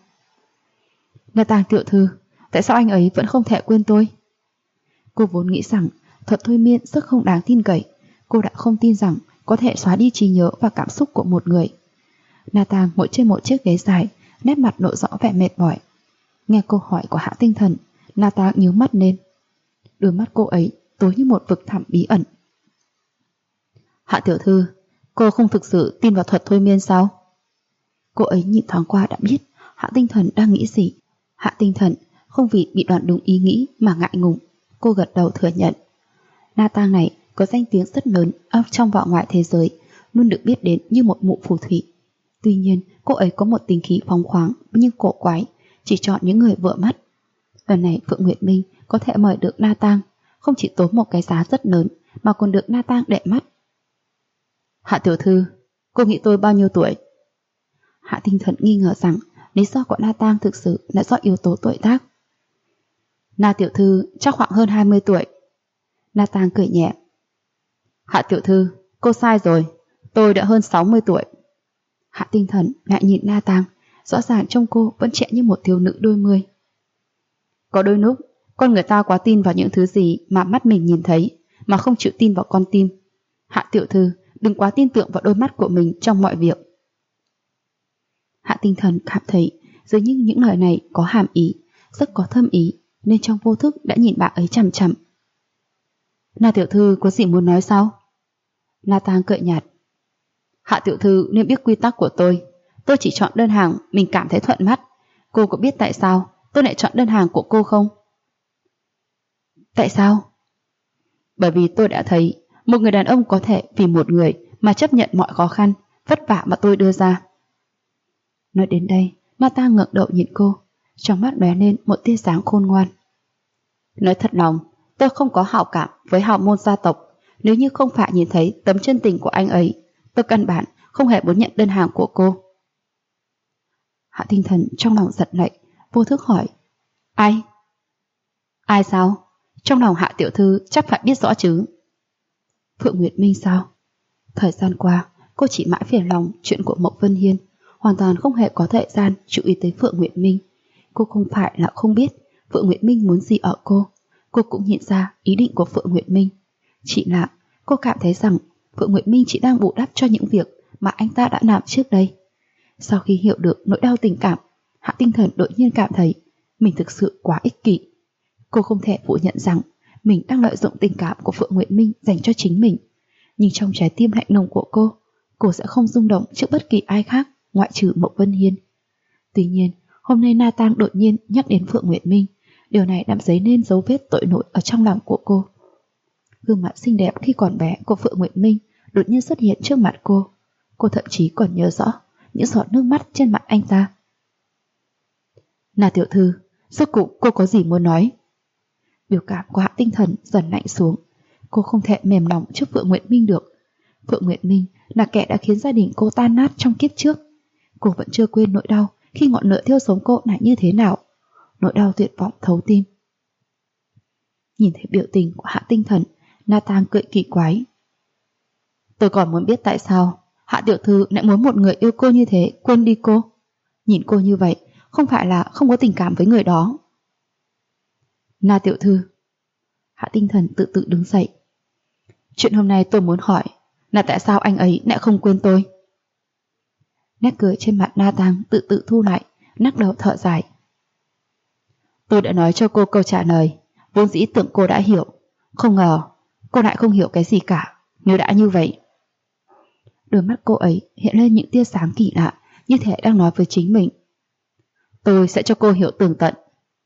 S2: Na Tang tiểu thư, tại sao anh ấy vẫn không thể quên tôi? Cô vốn nghĩ rằng thuật thôi miên rất không đáng tin cậy. Cô đã không tin rằng có thể xóa đi trí nhớ và cảm xúc của một người. Na Tang ngồi trên một chiếc ghế dài, nét mặt lộ rõ vẻ mệt mỏi. Nghe câu hỏi của Hạ Tinh Thần, Na Tang nhíu mắt lên. Đôi mắt cô ấy tối như một vực thẳm bí ẩn. Hạ tiểu thư, cô không thực sự tin vào thuật thôi miên sao? Cô ấy nhìn thoáng qua đã biết Hạ Tinh Thần đang nghĩ gì. Hạ Tinh Thần không vì bị đoạn đúng ý nghĩ mà ngại ngùng. Cô gật đầu thừa nhận. Na Tang này có danh tiếng rất lớn ở trong và ngoài thế giới, luôn được biết đến như một mụ phù thủy. Tuy nhiên, cô ấy có một tính khí phóng khoáng nhưng cổ quái, chỉ chọn những người vừa mắt. Lần này Phượng Nguyệt Minh có thể mời được Na Tang, không chỉ tốn một cái giá rất lớn mà còn được Na Tang đệ mắt. Hạ tiểu thư, cô nghĩ tôi bao nhiêu tuổi? Hạ Tinh Thần nghi ngờ rằng lý do của Na Tang thực sự là do yếu tố tuổi tác. Na tiểu thư chắc khoảng hơn 20 tuổi. Na Tang cười nhẹ. Hạ tiểu thư, cô sai rồi, tôi đã hơn 60 tuổi. Hạ Tinh Thần lại nhìn Na Tang, rõ ràng trông cô vẫn trẻ như một thiếu nữ đôi mươi. Có đôi lúc, con người ta quá tin vào những thứ gì mà mắt mình nhìn thấy, mà không chịu tin vào con tim. Hạ tiểu thư, đừng quá tin tưởng vào đôi mắt của mình trong mọi việc. Hạ Tinh Thần cảm thấy dường như những lời này có hàm ý, rất có thâm ý, nên trong vô thức đã nhìn bà ấy chằm chằm. Na tiểu thư có gì muốn nói sao? Na Tang cười nhạt. Hạ tiểu thư nên biết quy tắc của tôi chỉ chọn đơn hàng mình cảm thấy thuận mắt. Cô có biết tại sao tôi lại chọn đơn hàng của cô không? Tại sao? Bởi vì tôi đã thấy một người đàn ông có thể vì một người mà chấp nhận mọi khó khăn, vất vả mà tôi đưa ra. Nói đến đây, Na Tang ngẩng đầu nhìn cô, trong mắt lóe lên một tia sáng khôn ngoan. Nói thật lòng, tôi không có hảo cảm với hào môn gia tộc. Nếu như không phải nhìn thấy tấm chân tình của anh ấy, tôi căn bản không hề muốn nhận đơn hàng của cô. Hạ Tinh Thần trong lòng giật lạnh, vô thức hỏi. Ai? Ai sao? Trong lòng Hạ tiểu thư chắc phải biết rõ chứ. Phượng Nguyệt Minh sao? Thời gian qua, cô chỉ mãi phiền lòng chuyện của Mộc Vân Hiên, hoàn toàn không hề có thời gian chú ý tới Phượng Nguyệt Minh. Cô không phải là không biết Phượng Nguyệt Minh muốn gì ở cô cũng nhận ra ý định của Phượng Nguyệt Minh. Chỉ là cô cảm thấy rằng Phượng Nguyệt Minh chỉ đang bù đắp cho những việc mà anh ta đã làm trước đây. Sau khi hiểu được nỗi đau tình cảm, Hạ Tinh Thần đột nhiên cảm thấy mình thực sự quá ích kỷ. Cô không thể phủ nhận rằng mình đang lợi dụng tình cảm của Phượng Nguyệt Minh dành cho chính mình. Nhưng trong trái tim lạnh lùng của cô sẽ không rung động trước bất kỳ ai khác ngoại trừ Mộc Vân Hiên. Tuy nhiên, hôm nay Na Tang đột nhiên nhắc đến Phượng Nguyệt Minh. Điều này làm dấy lên dấu vết tội lỗi ở trong lòng của cô. Gương mặt xinh đẹp khi còn bé của Phượng Nguyệt Minh đột nhiên xuất hiện trước mặt cô. Cô thậm chí còn nhớ rõ những giọt nước mắt trên mặt anh ta. Na tiểu thư, rốt cuộc cô có gì muốn nói? Biểu cảm của Hạ Tinh Thần dần lạnh xuống. Cô không thể mềm lòng trước Phượng Nguyệt Minh được. Phượng Nguyệt Minh là kẻ đã khiến gia đình cô tan nát trong kiếp trước. Cô vẫn chưa quên nỗi đau khi ngọn lửa thiêu sống cô là như thế nào. Nỗi đau tuyệt vọng thấu tim. Nhìn thấy biểu tình của Hạ Tinh Thần, Na Tang cười kỳ quái. Tôi còn muốn biết tại sao Hạ tiểu thư lại muốn một người yêu cô như thế quên đi cô. Nhìn cô như vậy, không phải là không có tình cảm với người đó. Na tiểu thư. Hạ Tinh Thần tự tự đứng dậy. Chuyện hôm nay tôi muốn hỏi là tại sao anh ấy lại không quên tôi.
S1: Nét cười trên mặt Na Tang tự thu lại, lắc đầu thở dài. Tôi đã nói cho cô câu trả lời, vốn dĩ tưởng cô đã hiểu, không ngờ cô lại không hiểu cái gì cả. Nếu đã như vậy. Đôi mắt cô ấy hiện lên những tia sáng kỳ lạ, như thể đang nói với chính mình. Tôi sẽ cho cô hiểu tường tận.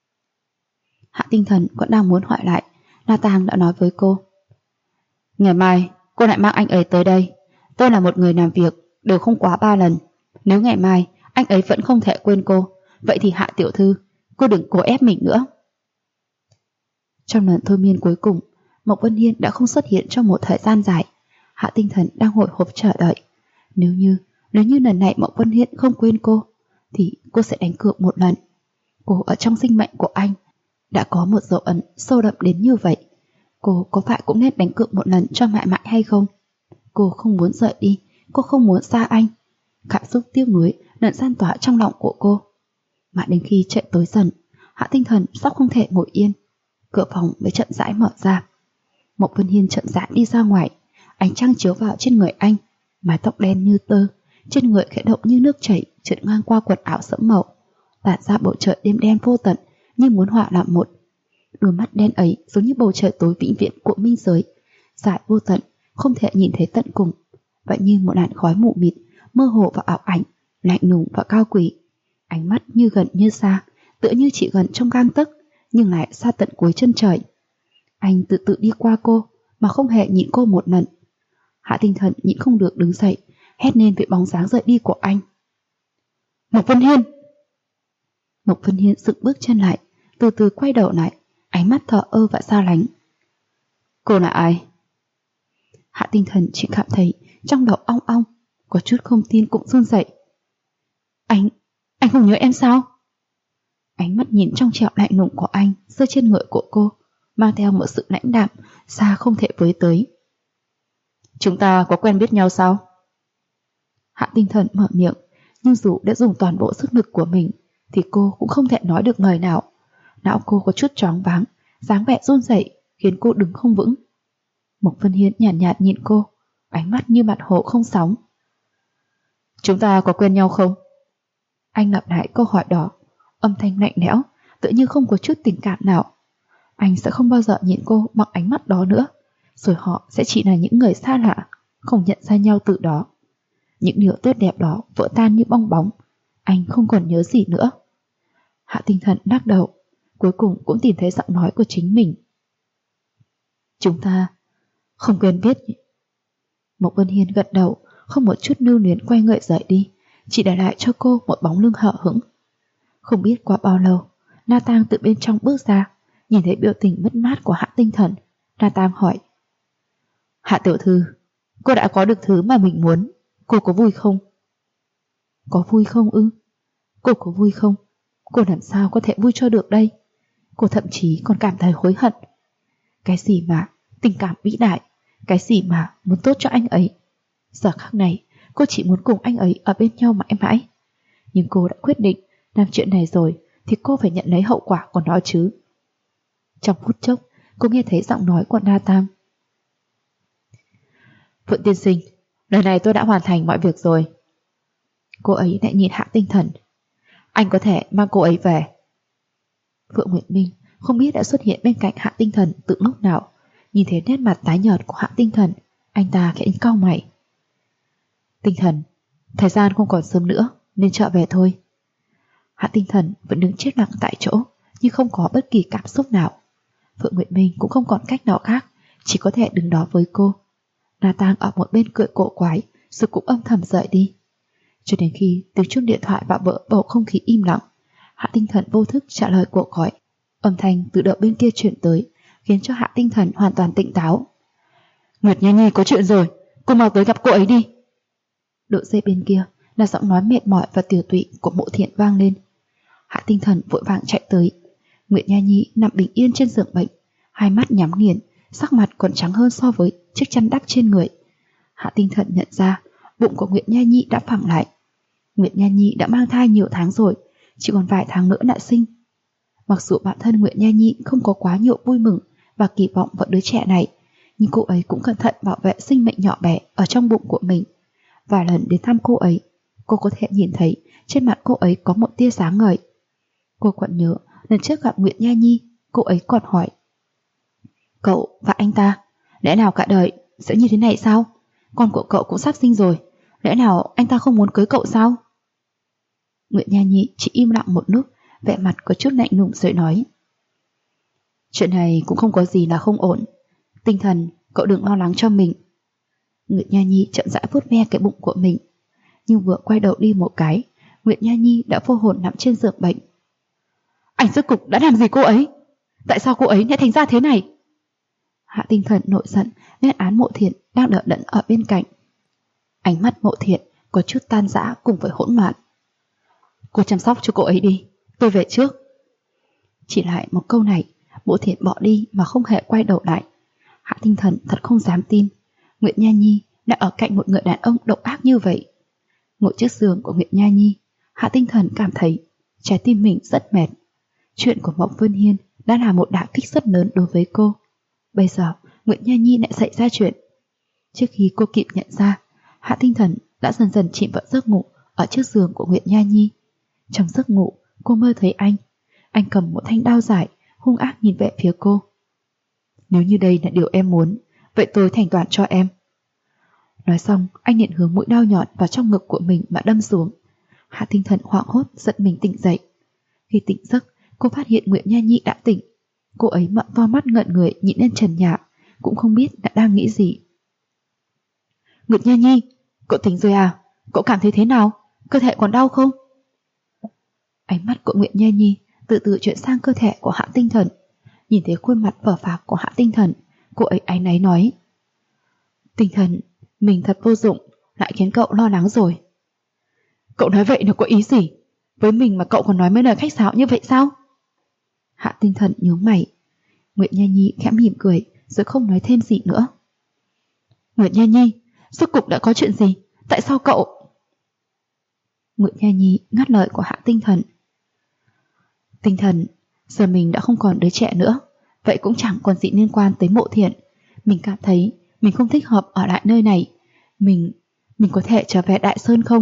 S1: Hạ Tinh Thần vẫn đang muốn hỏi lại, Na Tang đã nói với cô. Ngày mai cô lại mang anh ấy tới đây. Tôi là một người làm việc đều không quá 3 lần. Nếu ngày mai anh ấy vẫn không thể quên cô, vậy thì Hạ tiểu thư, cô đừng cố ép mình nữa. Trong lần thôi miên cuối cùng, Mộc Vân Hiên đã không xuất hiện trong một thời gian dài. Hạ Tinh Thần đang hồi hộp chờ đợi. Nếu như lần này Mộc Vân Hiên không quên cô, thì cô sẽ đánh cược một lần. Cô ở trong sinh mệnh của anh đã có một dấu ấn sâu đậm đến như vậy. Cô có phải cũng nên đánh cược một lần cho mãi mãi hay không? Cô không muốn rời đi, cô không muốn xa anh. Cảm xúc tiếc nuối lần san tỏa trong lòng của cô. Mà đến khi trời tối dần, Hạ Tinh Thần sắp không thể ngồi yên. Cửa phòng mới chậm rãi mở ra. Mộc Vân Hiên chậm rãi đi ra ngoài. Ánh trăng chiếu vào trên người anh, mái tóc đen như tơ, trên người khẽ động như nước chảy trượt ngang qua quần áo sẫm màu, tản ra bầu trời đêm đen vô tận như muốn hòa làm một. Đôi mắt đen ấy giống như bầu trời tối vĩnh viễn của minh giới, dài vô tận, không thể nhìn thấy tận cùng, vậy như một làn khói mù mịt, mơ hồ và ảo ảnh, lạnh lùng và cao quý. Ánh mắt như gần như xa, tựa như chỉ gần trong gang tấc, nhưng lại xa tận cuối chân trời. Anh tự đi qua cô, mà không hề nhìn cô một lần. Hạ Tinh Thần nhịn không được đứng dậy, hét lên về bóng dáng rời đi của anh. Mộc Vân Hiên! Mộc Vân Hiên dựng bước chân lại, từ từ quay đầu lại, ánh mắt thờ ơ và xa lánh. Cô là ai? Hạ Tinh Thần chỉ cảm thấy trong đầu ong ong, có chút không tin cũng run rẩy. Anh không nhớ em sao? Ánh mắt nhìn trong trẻo lạnh lùng của anh rơi trên người của cô, mang theo một sự lãnh đạm xa không thể với tới. Chúng ta có quen biết nhau sao? Hạ Tinh Thần mở miệng, nhưng dù đã dùng toàn bộ sức lực của mình thì cô cũng không thể nói được lời nào. Não cô có chút choáng váng, dáng vẻ run rẩy khiến cô đứng không vững. Mộc Vân Hiên nhàn nhạt nhìn cô, ánh mắt như mặt hồ không sóng. Chúng ta có quen nhau không? Anh lặp lại câu hỏi đó, âm thanh lạnh lẽo, tự như không có chút tình cảm nào. Anh sẽ không bao giờ nhìn cô bằng ánh mắt đó nữa, rồi họ sẽ chỉ là những người xa lạ, không nhận ra nhau từ đó. Những điều tốt đẹp đó vỡ tan như bong bóng, anh không còn nhớ gì nữa. Hạ Tinh Thần lắc đầu, cuối cùng cũng tìm thấy giọng nói của chính mình. Chúng ta không quen biết. Mộc Vân Hiên gật đầu, không một chút lưu luyến quay người rời đi, chỉ để lại cho cô một bóng lưng hờ hững. Không biết qua bao lâu, Na Tang từ bên trong bước ra, nhìn thấy biểu tình mất mát của Hạ Tinh Thần. Na Tang hỏi. Hạ tiểu thư, cô đã có được thứ mà mình muốn, cô có vui không? Có vui không ư? Cô có vui không? Cô làm sao có thể vui cho được đây? Cô thậm chí còn cảm thấy hối hận. Cái gì mà tình cảm vĩ đại, cái gì mà muốn tốt cho anh ấy. Giờ khắc này, cô chỉ muốn cùng anh ấy ở bên nhau mãi mãi. Nhưng cô đã quyết định làm chuyện này rồi thì cô phải nhận lấy hậu quả của nó chứ. Trong phút chốc, cô nghe thấy giọng nói của Na Tang. Phượng tiên sinh, lần này tôi đã hoàn thành mọi việc rồi. Cô ấy lại nhìn Hạ Tinh Thần. Anh có thể mang cô ấy về. Phượng Nguyệt Minh không biết đã xuất hiện bên cạnh Hạ Tinh Thần từ lúc nào. Nhìn thấy nét mặt tái nhợt của Hạ Tinh Thần, anh ta khẽ cau mày. Tinh Thần, thời gian không còn sớm nữa, nên trở về thôi. Hạ Tinh Thần vẫn đứng chết lặng tại chỗ, nhưng không có bất kỳ cảm xúc nào. Phượng Nguyệt Minh cũng không còn cách nào khác, chỉ có thể đứng đó với cô. Na Tang ở một bên cười cổ quái, rồi cũng âm thầm rời đi. Cho đến khi tiếng chuông điện thoại và vỡ bầu không khí im lặng, Hạ Tinh Thần vô thức trả lời cuộc gọi. Âm thanh từ đầu bên kia chuyển tới, khiến cho Hạ Tinh Thần hoàn toàn tỉnh táo. Nguyệt Nha Nhi có chuyện rồi, cô mau tới gặp cô ấy đi. Độ dây bên kia là giọng nói mệt mỏi và tiều tụy của Mộ Thiện vang lên. Hạ Tinh Thần vội vàng chạy tới. Nguyệt Nha Nhi nằm bình yên trên giường bệnh, hai mắt nhắm nghiền, sắc mặt còn trắng hơn so với chiếc chăn đắp trên người. Hạ Tinh Thần nhận ra bụng của Nguyệt Nha Nhi đã phẳng lại. Nguyệt Nha Nhi đã mang thai nhiều tháng rồi, chỉ còn vài tháng nữa đã sinh. Mặc dù bản thân Nguyệt Nha Nhi không có quá nhiều vui mừng và kỳ vọng vào đứa trẻ này, nhưng cô ấy cũng cẩn thận bảo vệ sinh mệnh nhỏ bé ở trong bụng của mình. Vài lần đến thăm cô cô có thể nhìn thấy trên mặt cô ấy có một tia sáng ngời. Cô còn nhớ lần trước gặp Nguyệt Nha Nhi, cô ấy còn hỏi: cậu và anh ta, lẽ nào cả đời sẽ như thế này sao? Con của cậu cũng sắp sinh rồi, lẽ nào anh ta không muốn cưới cậu sao? Nguyệt Nha Nhi chỉ im lặng một lúc, vẻ mặt có chút lạnh lùng rồi nói: chuyện này cũng không có gì là không ổn. Tinh Thần, cậu đừng lo lắng cho mình. Nguyệt Nha Nhi chậm rãi vuốt ve cái bụng của mình, nhưng vừa quay đầu đi một cái, Nguyệt Nha Nhi đã vô hồn nằm trên giường bệnh. Anh rốt cục đã làm gì cô ấy? Tại sao cô ấy lại thành ra thế này? Hạ Tinh Thần nổi giận lên án Mộ Thiện đang đỡ đẫn ở bên cạnh. Ánh mắt Mộ Thiện có chút tan rã cùng với hỗn loạn. Cô chăm sóc cho cô ấy đi, tôi về trước. Chỉ lại một câu này, Mộ Thiện bỏ đi mà không hề quay đầu lại. Hạ Tinh Thần thật không dám tin Nguyệt Nha Nhi đã ở cạnh một người đàn ông độc ác như vậy. Ngồi trước giường của Nguyệt Nha Nhi, Hạ Tinh Thần cảm thấy trái tim mình rất mệt. Chuyện của Mộng Vân Hiên đã là một đả kích rất lớn đối với cô. Bây giờ Nguyệt Nha Nhi lại xảy ra chuyện. Trước khi cô kịp nhận ra, Hạ Tinh Thần đã dần dần chìm vào giấc ngủ ở trước giường của Nguyệt Nha Nhi. Trong giấc ngủ, cô mơ thấy anh cầm một thanh đao dài, hung ác nhìn về phía cô. Nếu như đây là điều em muốn, vậy tôi thành toàn cho em. Nói xong, anh liền hướng mũi đao nhọn vào trong ngực của mình mà đâm xuống. Hạ Tinh Thần hoảng hốt giật mình tỉnh dậy. Khi tỉnh giấc, cô phát hiện Nguyệt Nha Nhi đã tỉnh. Cô ấy mở to mắt ngẩn người nhìn lên trần nhà, cũng không biết đã đang nghĩ gì. Nguyệt Nha Nhi, cậu tỉnh rồi à? Cậu cảm thấy thế nào? Cơ thể còn đau không? Ánh mắt của Nguyệt Nha Nhi từ từ chuyển sang cơ thể của Hạ Tinh Thần. Nhìn thấy khuôn mặt phờ phạc của Hạ Tinh Thần, cô ấy áy náy nói: Tinh Thần, mình thật vô dụng, lại khiến cậu lo lắng rồi. Cậu nói vậy là có ý gì? Với mình mà cậu còn nói mấy lời khách sáo như vậy sao? Hạ Tinh Thần nhướng mày. Nguyệt Nha Nhi khẽ mỉm cười rồi không nói thêm gì nữa. Nguyệt Nha Nhi, rốt cục đã có chuyện gì? Tại sao cậu... Nguyệt Nha Nhi ngắt lời của Hạ Tinh Thần. Tinh Thần, giờ mình đã không còn đứa trẻ nữa, vậy cũng chẳng còn gì liên quan tới Mộ Thiện. Mình cảm thấy mình không thích hợp ở lại nơi này. Mình có thể trở về Đại Sơn không?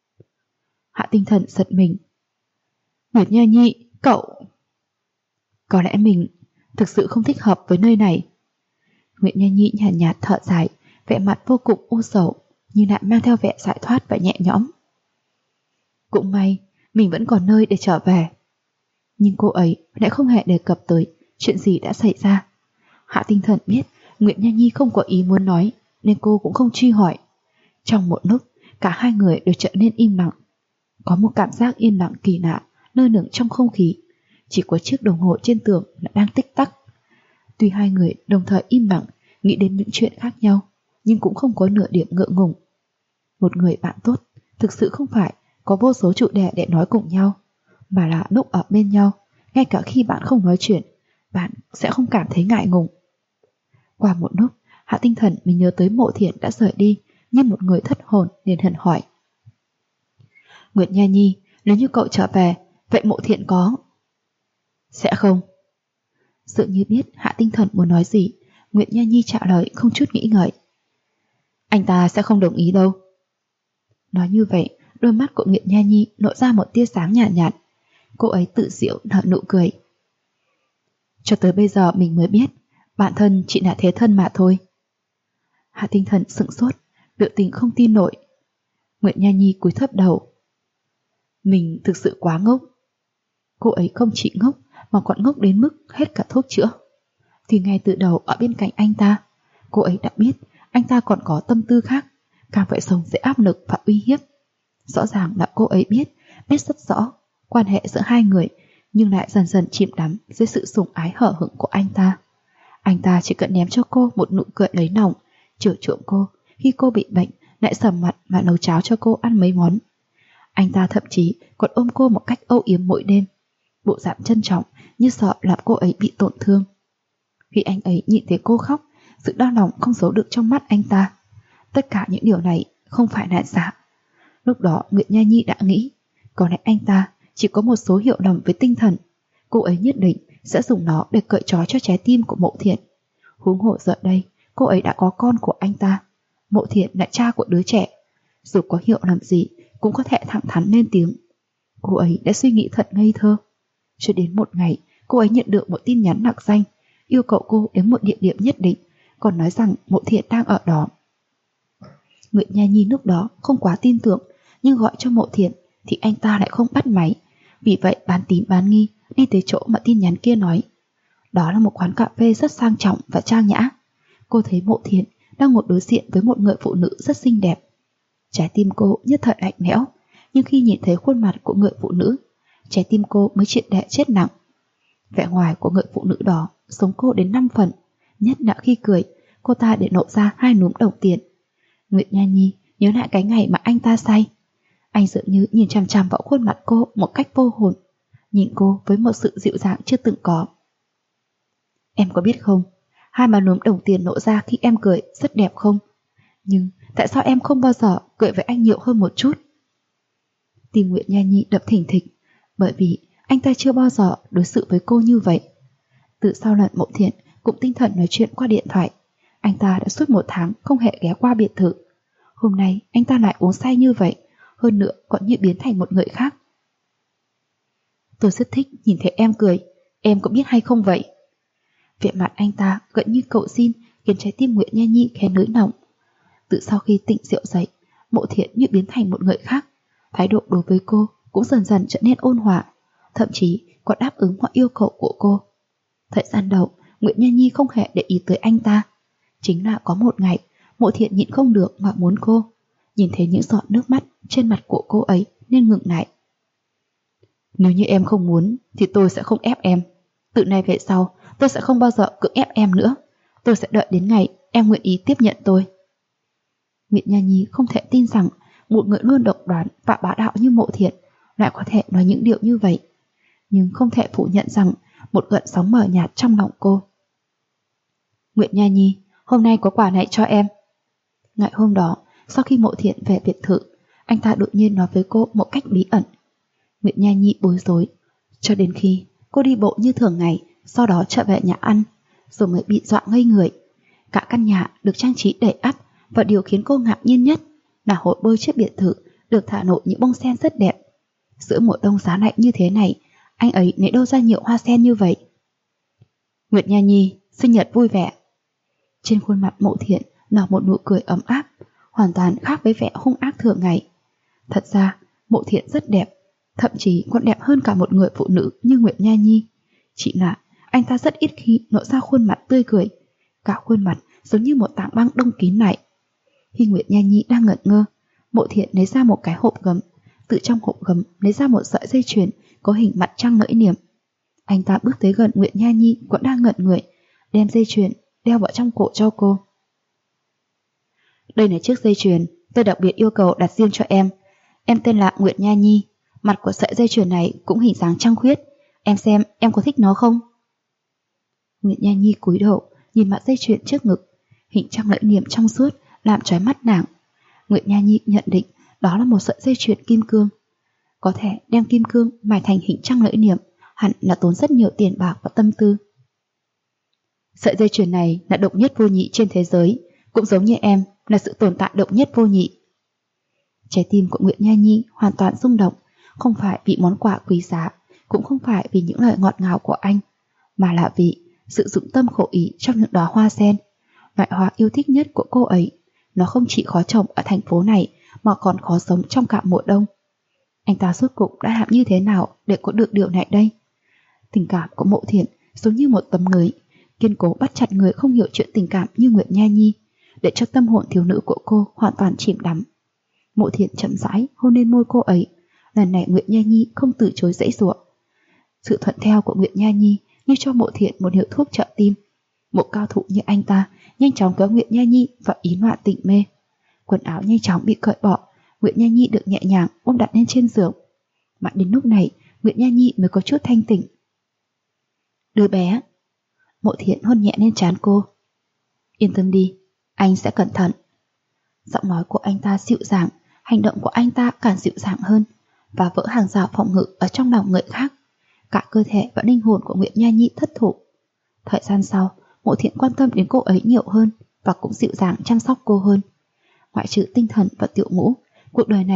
S1: Hạ Tinh Thần giật mình. Nguyệt Nha Nhi, cậu... Có lẽ mình thực sự không thích hợp với nơi này. Nguyệt Nha Nhi nhàn nhạt thở dài, vẻ mặt vô cùng u sầu, nhưng lại mang theo vẻ giải thoát và nhẹ nhõm. Cũng may, mình vẫn còn nơi để trở về. Nhưng cô ấy lại không hề đề cập tới chuyện gì đã xảy ra. Hạ Tinh Thần biết Nguyệt Nha Nhi không có ý muốn nói, nên cô cũng không truy hỏi. Trong một lúc, cả hai người đều trở nên im lặng. Có một cảm giác yên lặng kỳ lạ lơ lửng trong không khí. Chỉ có chiếc đồng hồ trên tường là đang tích tắc. Tuy hai người đồng thời im lặng, nghĩ đến những chuyện khác nhau, nhưng cũng không có nửa điểm ngượng ngùng. Một người bạn tốt thực sự không phải có vô số chủ đề để nói cùng nhau, mà là lúc ở bên nhau, ngay cả khi bạn không nói chuyện, bạn sẽ không cảm thấy ngại ngùng. Qua một lúc, Hạ Tinh Thần mình nhớ tới Mộ Thiện đã rời đi, như một người thất hồn liền hẳn hỏi. Nguyệt Nha Nhi, nếu như cậu trở về, vậy Mộ Thiện có... Sẽ không. Dường như biết Hạ Tinh Thần muốn nói gì, Nguyệt Nha Nhi trả lời không chút nghĩ ngợi. Anh ta sẽ không đồng ý đâu. Nói như vậy, đôi mắt của Nguyệt Nha Nhi lộ ra một tia sáng nhạt nhạt. Cô ấy tự giễu nở nụ cười. Cho tới bây giờ mình mới biết, bản thân chỉ là thế thân mà thôi. Hạ Tinh Thần sững sốt, biểu tình không tin nổi. Nguyệt Nha Nhi cúi thấp đầu. Mình thực sự quá ngốc. Cô ấy không chỉ ngốc, mà còn ngốc đến mức hết cả thuốc chữa. Thì ngay từ đầu ở bên cạnh anh ta, cô ấy đã biết anh ta còn có tâm tư khác, càng phải sống dưới áp lực và uy hiếp. Rõ ràng là cô ấy biết rất rõ quan hệ giữa hai người, nhưng lại dần dần chìm đắm dưới sự sủng ái hở hững của anh ta. Anh ta chỉ cần ném cho cô một nụ cười lấy lòng, chiều chuộng cô, khi cô bị bệnh lại sầm mặt mà nấu cháo cho cô ăn mấy món. Anh ta thậm chí còn ôm cô một cách âu yếm mỗi đêm, bộ dạng trân trọng như sợ làm cô ấy bị tổn thương. Khi anh ấy nhìn thấy cô khóc, sự đau lòng không giấu được trong mắt anh ta. Tất cả những điều này không phải là giả. Lúc đó Nguyệt Nha Nhi đã nghĩ, có lẽ anh ta chỉ có một số hiểu lầm với Tinh Thần. Cô ấy nhất định sẽ dùng nó để cởi trói cho trái tim của Mộ Thiện. Huống hồ giờ đây, cô ấy đã có con của anh ta. Mộ Thiện là cha của đứa trẻ. Dù có hiểu lầm gì cũng có thể thẳng thắn lên tiếng. Cô ấy đã suy nghĩ thật ngây thơ. Cho đến một ngày, cô ấy nhận được một tin nhắn nặc danh, yêu cầu cô đến một địa điểm nhất định, còn nói rằng Mộ Thiện đang ở đó. Nguyệt Nha Nhi lúc đó không quá tin tưởng, nhưng gọi cho Mộ Thiện thì anh ta lại không bắt máy. Vì vậy bán tín bán nghi đi tới chỗ mà tin nhắn kia nói. Đó là một quán cà phê rất sang trọng và trang nhã. Cô thấy Mộ Thiện đang ngồi đối diện với một người phụ nữ rất xinh đẹp. Trái tim cô nhất thời lạnh lẽo, nhưng khi nhìn thấy khuôn mặt của người phụ nữ, trái tim cô mới triệt để chết lặng. Vẻ ngoài của người phụ nữ đó giống cô đến 5 phần, nhất là khi cười, cô ta để lộ ra 2 núm đồng tiền. Nguyệt Nha Nhi nhớ lại cái ngày mà anh ta say. Anh dường như nhìn chằm chằm vào khuôn mặt cô một cách vô hồn, nhìn cô với một sự dịu dàng chưa từng có. Em có biết không, 2 má núm đồng tiền nổ ra khi em cười rất đẹp không? Nhưng tại sao em không bao giờ cười với anh nhiều hơn một chút? Tim Nguyệt Nha Nhi đập thình thịch, bởi vì anh ta chưa bao giờ đối xử với cô như vậy. Từ sau lần Mộ Thiện cũng tinh thần nói chuyện qua điện thoại, anh ta đã suốt 1 tháng không hề ghé qua biệt thự. Hôm nay anh ta lại uống say như vậy, hơn nữa còn như biến thành một người khác. Tôi rất thích nhìn thấy em cười, em có biết hay không vậy? Vẻ mặt anh ta gần như cầu xin khiến trái tim Nguyệt Nha Nhi khẽ nới lỏng. Từ sau khi tỉnh rượu dậy, Mộ Thiện như biến thành một người khác, thái độ đối với cô cũng dần dần trở nên ôn hòa, thậm chí còn đáp ứng mọi yêu cầu của cô. Thời gian đầu, Nguyệt Nha Nhi không hề để ý tới anh ta. Chính là có một ngày, Mộ Thiện nhịn không được mà muốn cô. Nhìn thấy những giọt nước mắt trên mặt của cô ấy nên ngừng lại. Nếu như em không muốn thì tôi sẽ không ép em. Từ nay về sau, tôi sẽ không bao giờ cưỡng ép em nữa. Tôi sẽ đợi đến ngày em nguyện ý tiếp nhận tôi. Nguyệt Nha Nhi không thể tin rằng một người luôn độc đoán và bá đạo như Mộ Thiện lại có thể nói những điều như vậy. Nhưng không thể phủ nhận rằng một gợn sóng mờ nhạt trong lòng cô. Nguyệt Nha Nhi, hôm nay có quà này cho em. Ngày hôm đó, sau khi Mộ Thiện về biệt thự, anh ta đột nhiên nói với cô một cách bí ẩn. Nguyệt Nha Nhi bối rối, cho đến khi cô đi bộ như thường ngày, sau đó trở về nhà ăn, rồi mới bị dọa ngây người. Cả căn nhà được trang trí đầy ắp, và điều khiến cô ngạc nhiên nhất là hồ bơi trước biệt thự được thả nổi những bông sen rất đẹp. Giữa mùa đông giá lạnh như thế này, anh ấy lấy đâu ra nhiều hoa sen như vậy? Nguyệt Nha Nhi, sinh nhật vui vẻ. Trên khuôn mặt Mộ Thiện nở một nụ cười ấm áp, hoàn toàn khác với vẻ hung ác thường ngày. Thật ra, Mộ Thiện rất đẹp, thậm chí còn đẹp hơn cả một người phụ nữ như Nguyệt Nha Nhi. Chỉ là anh ta rất ít khi lộ ra khuôn mặt tươi cười, cả khuôn mặt giống như một tảng băng đông kín lại. Khi Nguyệt Nha Nhi đang ngẩn ngơ, Mộ Thiện lấy ra một cái hộp gấm, từ trong hộp gấm lấy ra một sợi dây chuyền có hình mặt trăng lưỡi liềm. Anh ta bước tới gần Nguyệt Nha Nhi cũng đang ngẩn người, đem dây chuyền đeo vào trong cổ cho cô. Đây là chiếc dây chuyền tôi đặc biệt yêu cầu đặt riêng cho em. Em tên là Nguyệt Nha Nhi. Mặt của sợi dây chuyền này cũng hình dáng trăng khuyết. Em xem em có thích nó không? Nguyệt Nha Nhi cúi đầu nhìn mặt dây chuyền trước ngực, hình trăng lưỡi liềm trong suốt làm chói mắt nàng. Nguyệt Nha Nhi nhận định đó là một sợi dây chuyền kim cương. Có thể đem kim cương mài thành hình trăng lưỡi liềm hẳn là tốn rất nhiều tiền bạc và tâm tư. Sợi dây chuyền này là độc nhất vô nhị trên thế giới, cũng giống như em là sự tồn tại độc nhất vô nhị. Trái tim của Nguyệt Nha Nhi hoàn toàn rung động, không phải vì món quà quý giá, cũng không phải vì những lời ngọt ngào của anh, mà là vì sự dụng tâm khổ ý trong những đóa hoa sen. Loại hoa yêu thích nhất của cô ấy, nó không chỉ khó trồng ở thành phố này mà còn khó sống trong cả mùa đông. Anh ta rốt cuộc đã làm như thế nào để có được điều này đây? Tình cảm của Mộ Thiện giống như một tấm lưới, kiên cố bắt chặt người không hiểu chuyện tình cảm như Nguyệt Nha Nhi, để cho tâm hồn thiếu nữ của cô hoàn toàn chìm đắm. Mộ Thiện chậm rãi hôn lên môi cô ấy. Lần này Nguyệt Nha Nhi không từ chối giãy giụa. Sự thuận theo của Nguyệt Nha Nhi như cho Mộ Thiện một hiệu thuốc trợ tim. Một cao thủ như anh ta nhanh chóng kéo Nguyệt Nha Nhi vào ý loạn tỉnh mê. Quần áo nhanh chóng bị cởi bỏ, Nguyệt Nha Nhi được nhẹ nhàng ôm đặt lên trên giường. Mà đến lúc này Nguyệt Nha Nhi mới có chút thanh tỉnh. Đứa bé. Mộ Thiện hôn nhẹ lên trán cô. Yên tâm đi, anh sẽ cẩn thận. Giọng nói của anh ta dịu dàng, hành động của anh ta càng dịu dàng hơn, và vỡ hàng rào phòng ngự ở trong lòng người khác. Cả cơ thể và linh hồn của Nguyệt Nha Nhi thất thủ. Thời gian sau, Mộ Thiện quan tâm đến cô ấy nhiều hơn và cũng dịu dàng chăm sóc cô hơn. Ngoại trừ tinh thần và tiểu ngũ, cuộc đời này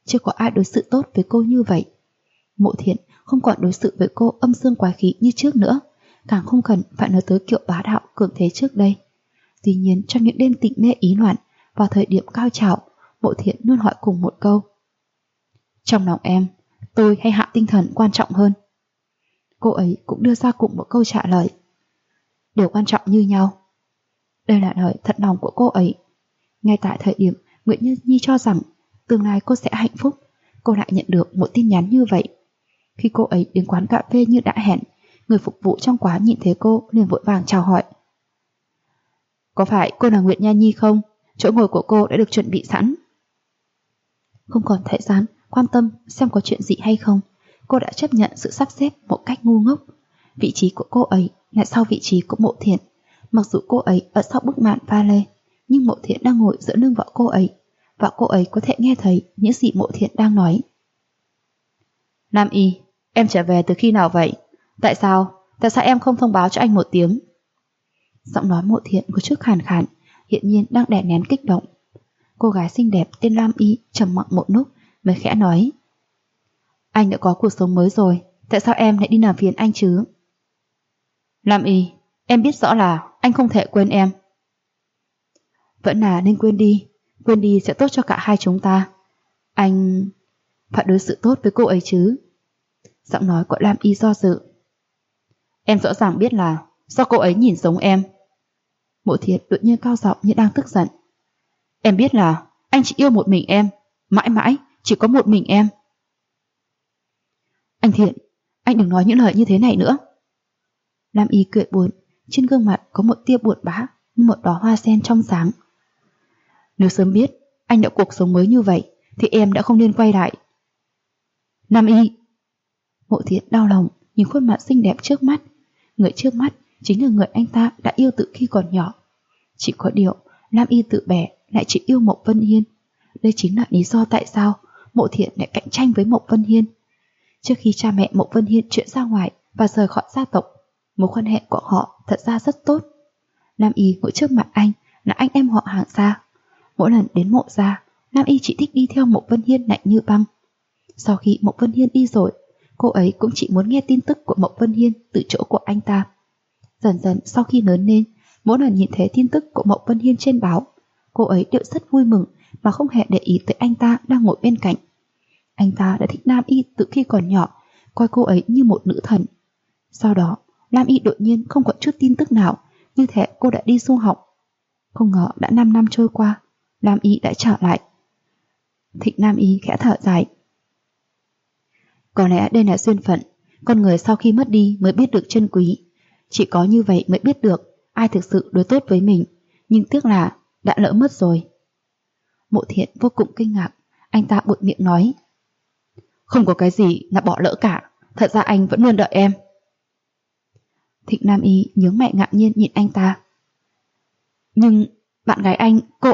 S1: chưa có ai đối xử tốt với cô như vậy. Mộ Thiện không còn đối xử với cô âm dương quái khí như trước nữa, càng không cần phải nói tới kiểu bá đạo cường thế trước đây. Tuy nhiên trong những đêm tịnh mê ý loạn, vào thời điểm cao trào, Mộ Thiện luôn hỏi cùng một câu: trong lòng em, tôi hay Hạ Tinh Thần quan trọng hơn? Cô ấy cũng đưa ra cùng một câu trả lời: đều quan trọng như nhau. Đây là lời thật lòng của cô ấy. Ngay tại thời điểm Nguyễn Như Nhi cho rằng tương lai cô sẽ hạnh phúc, cô lại nhận được một tin nhắn như vậy. Khi cô ấy đến quán cà phê như đã hẹn, người phục vụ trong quán nhìn thấy cô liền vội vàng chào hỏi: có phải cô là Nguyệt Nha Nhi không? Chỗ ngồi của cô đã được chuẩn bị sẵn. Không còn thời gian quan tâm xem có chuyện gì hay không, cô đã chấp nhận sự sắp xếp một cách ngu ngốc. Vị trí của cô ấy lại sau vị trí của Mộ Thiện. Mặc dù cô ấy ở sau bức màn pha lê, nhưng Mộ Thiện đang ngồi giữa lưng vợ cô ấy, và cô ấy có thể nghe thấy những gì Mộ Thiện đang nói. Nam Y, em trở về từ khi nào vậy? Tại sao em không thông báo cho anh một tiếng? Giọng nói Mộ Thiện có chút khàn khàn, hiện nhiên đang đè nén kích động. Cô gái xinh đẹp tên Lam Y trầm mặc một lúc mới khẽ nói: anh đã có cuộc sống mới rồi, tại sao em lại đi làm phiền anh chứ? Lam Y, em biết rõ là anh không thể quên em. Vẫn là nên quên đi sẽ tốt cho cả hai chúng ta. Anh phải đối xử tốt với cô ấy chứ. Giọng nói của Lam Y do dự. Em rõ ràng biết là do cô ấy nhìn giống em. Mộ Thiện đột nhiên cao giọng như đang tức giận. Em biết là anh chỉ yêu một mình em, mãi mãi chỉ có một mình em. Anh Thiện, anh đừng nói những lời như thế này nữa. Lam Y cười buồn, trên gương mặt có một tia buồn bã như một đóa hoa sen trong sáng. Nếu sớm biết anh đã cuộc sống mới như vậy thì em đã không nên quay lại. Lam Y. Mộ Thiện đau lòng nhìn khuôn mặt xinh đẹp trước mắt. Người trước mắt chính là người anh ta đã yêu từ khi còn nhỏ. Chỉ có điều Lam Y tự bẻ lại chỉ yêu Mộc Vân Hiên. Đây chính là lý do tại sao Mộ Thiện lại cạnh tranh với Mộc Vân Hiên. Trước khi cha mẹ Mộc Vân Hiên chuyển ra ngoài và rời khỏi gia tộc, mối quan hệ của họ thật ra rất tốt. Lam Y ngồi trước mặt anh là anh em họ hàng xa. Mỗi lần đến Mộ gia, Lam Y chỉ thích đi theo Mộc Vân Hiên lạnh như băng. Sau khi Mộc Vân Hiên đi rồi, cô ấy cũng chỉ muốn nghe tin tức của Mộc Vân Hiên từ chỗ của anh ta. Dần dần sau khi lớn lên, mỗi lần nhìn thấy tin tức của Mộc Vân Hiên trên báo, cô ấy đều rất vui mừng mà không hề để ý tới anh ta đang ngồi bên cạnh. Anh ta đã thích Lam Y từ khi còn nhỏ, coi cô ấy như một nữ thần. Sau đó, Lam Y đột nhiên không có chút tin tức nào, như thể cô đã đi du học. Không ngờ đã 5 năm trôi qua, Lam Y đã trở lại. Thịnh Lam Y khẽ thở dài. Có lẽ đây là duyên phận, con người sau khi mất đi mới biết được trân quý. Chỉ có như vậy mới biết được ai thực sự đối tốt với mình, nhưng tiếc là đã lỡ mất rồi. Mộ Thiện vô cùng kinh ngạc, anh ta buột miệng nói: không có cái gì là bỏ lỡ cả, thật ra anh vẫn luôn đợi em. Thịnh Nam Y nhướng mày ngạc nhiên nhìn anh ta. Nhưng bạn gái anh, cô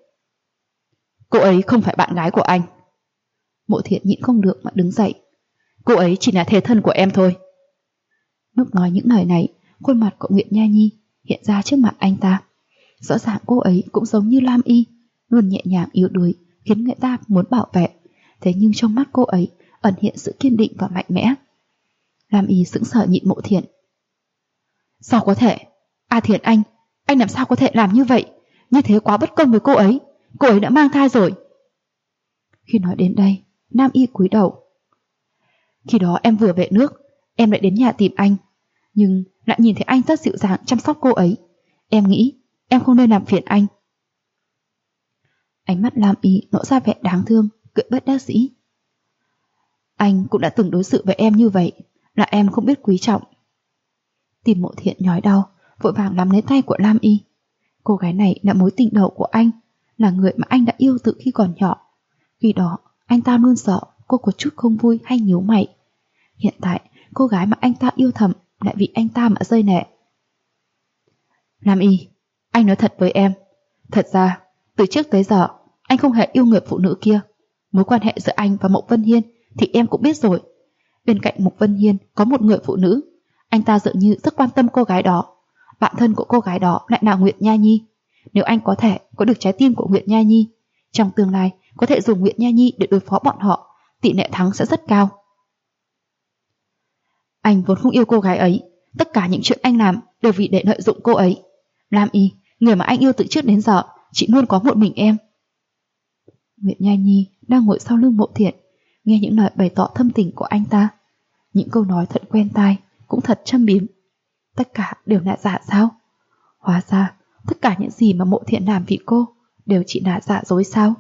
S1: ấy không phải bạn gái của anh. Mộ Thiện nhịn không được mà đứng dậy. Cô ấy chỉ là thế thân của em thôi. Lúc nói những lời này, khuôn mặt của Nguyệt Nha Nhi hiện ra trước mặt anh ta. Rõ ràng cô ấy cũng giống như Lam Y, luôn nhẹ nhàng yếu đuối, khiến người ta muốn bảo vệ. Thế nhưng trong mắt cô ấy ẩn hiện sự kiên định và mạnh mẽ. Lam Y sững sờ nhịn Mộ Thiện. Sao có thể? Thiện anh làm sao có thể làm như vậy? Như thế quá bất công với cô ấy đã mang thai rồi. Khi nói đến đây, Nam Y cúi đầu. Khi đó em vừa về nước, em lại đến nhà tìm anh, nhưng lại nhìn thấy anh rất dịu dàng chăm sóc cô ấy. Em nghĩ em không nên làm phiền anh. Ánh mắt Lam Y nộ ra vẻ đáng thương, cười bất đắc dĩ. Anh cũng đã từng đối xử với em như vậy, là em không biết quý trọng. Tim Mộ Thiện nhói đau, vội vàng nắm lấy tay của Lam Y. Cô gái này là mối tình đầu của anh, là người mà anh đã yêu từ khi còn nhỏ. Khi đó anh ta luôn sợ cô có chút không vui hay nhíu mày. Hiện tại cô gái mà anh ta yêu thầm lại vì anh ta mà rơi lệ. Lam Y, anh nói thật với em, thật ra từ trước tới giờ anh không hề yêu người phụ nữ kia. Mối quan hệ giữa anh và Mộc Vân Hiên thì em cũng biết rồi. Bên cạnh Mộc Vân Hiên có một người phụ nữ, anh ta dường như rất quan tâm cô gái đó. Bạn thân của cô gái đó lại là Nguyệt Nha Nhi. Nếu anh có thể có được trái tim của Nguyệt Nha Nhi, trong tương lai có thể dùng Nguyệt Nha Nhi để đối phó bọn họ, tỷ lệ thắng sẽ rất cao. Anh vốn không yêu cô gái ấy, tất cả những chuyện anh làm đều vì để lợi dụng cô ấy. Lam Y, người mà anh yêu từ trước đến giờ, chỉ luôn có một mình em. Nguyệt Nha Nhi đang ngồi sau lưng Mộ Thiện, nghe những lời bày tỏ thâm tình của anh ta. Những câu nói thật quen tai, cũng thật châm biếm. Tất cả đều là giả sao? Hóa ra, tất cả những gì mà Mộ Thiện làm vì cô đều chỉ là giả dối sao?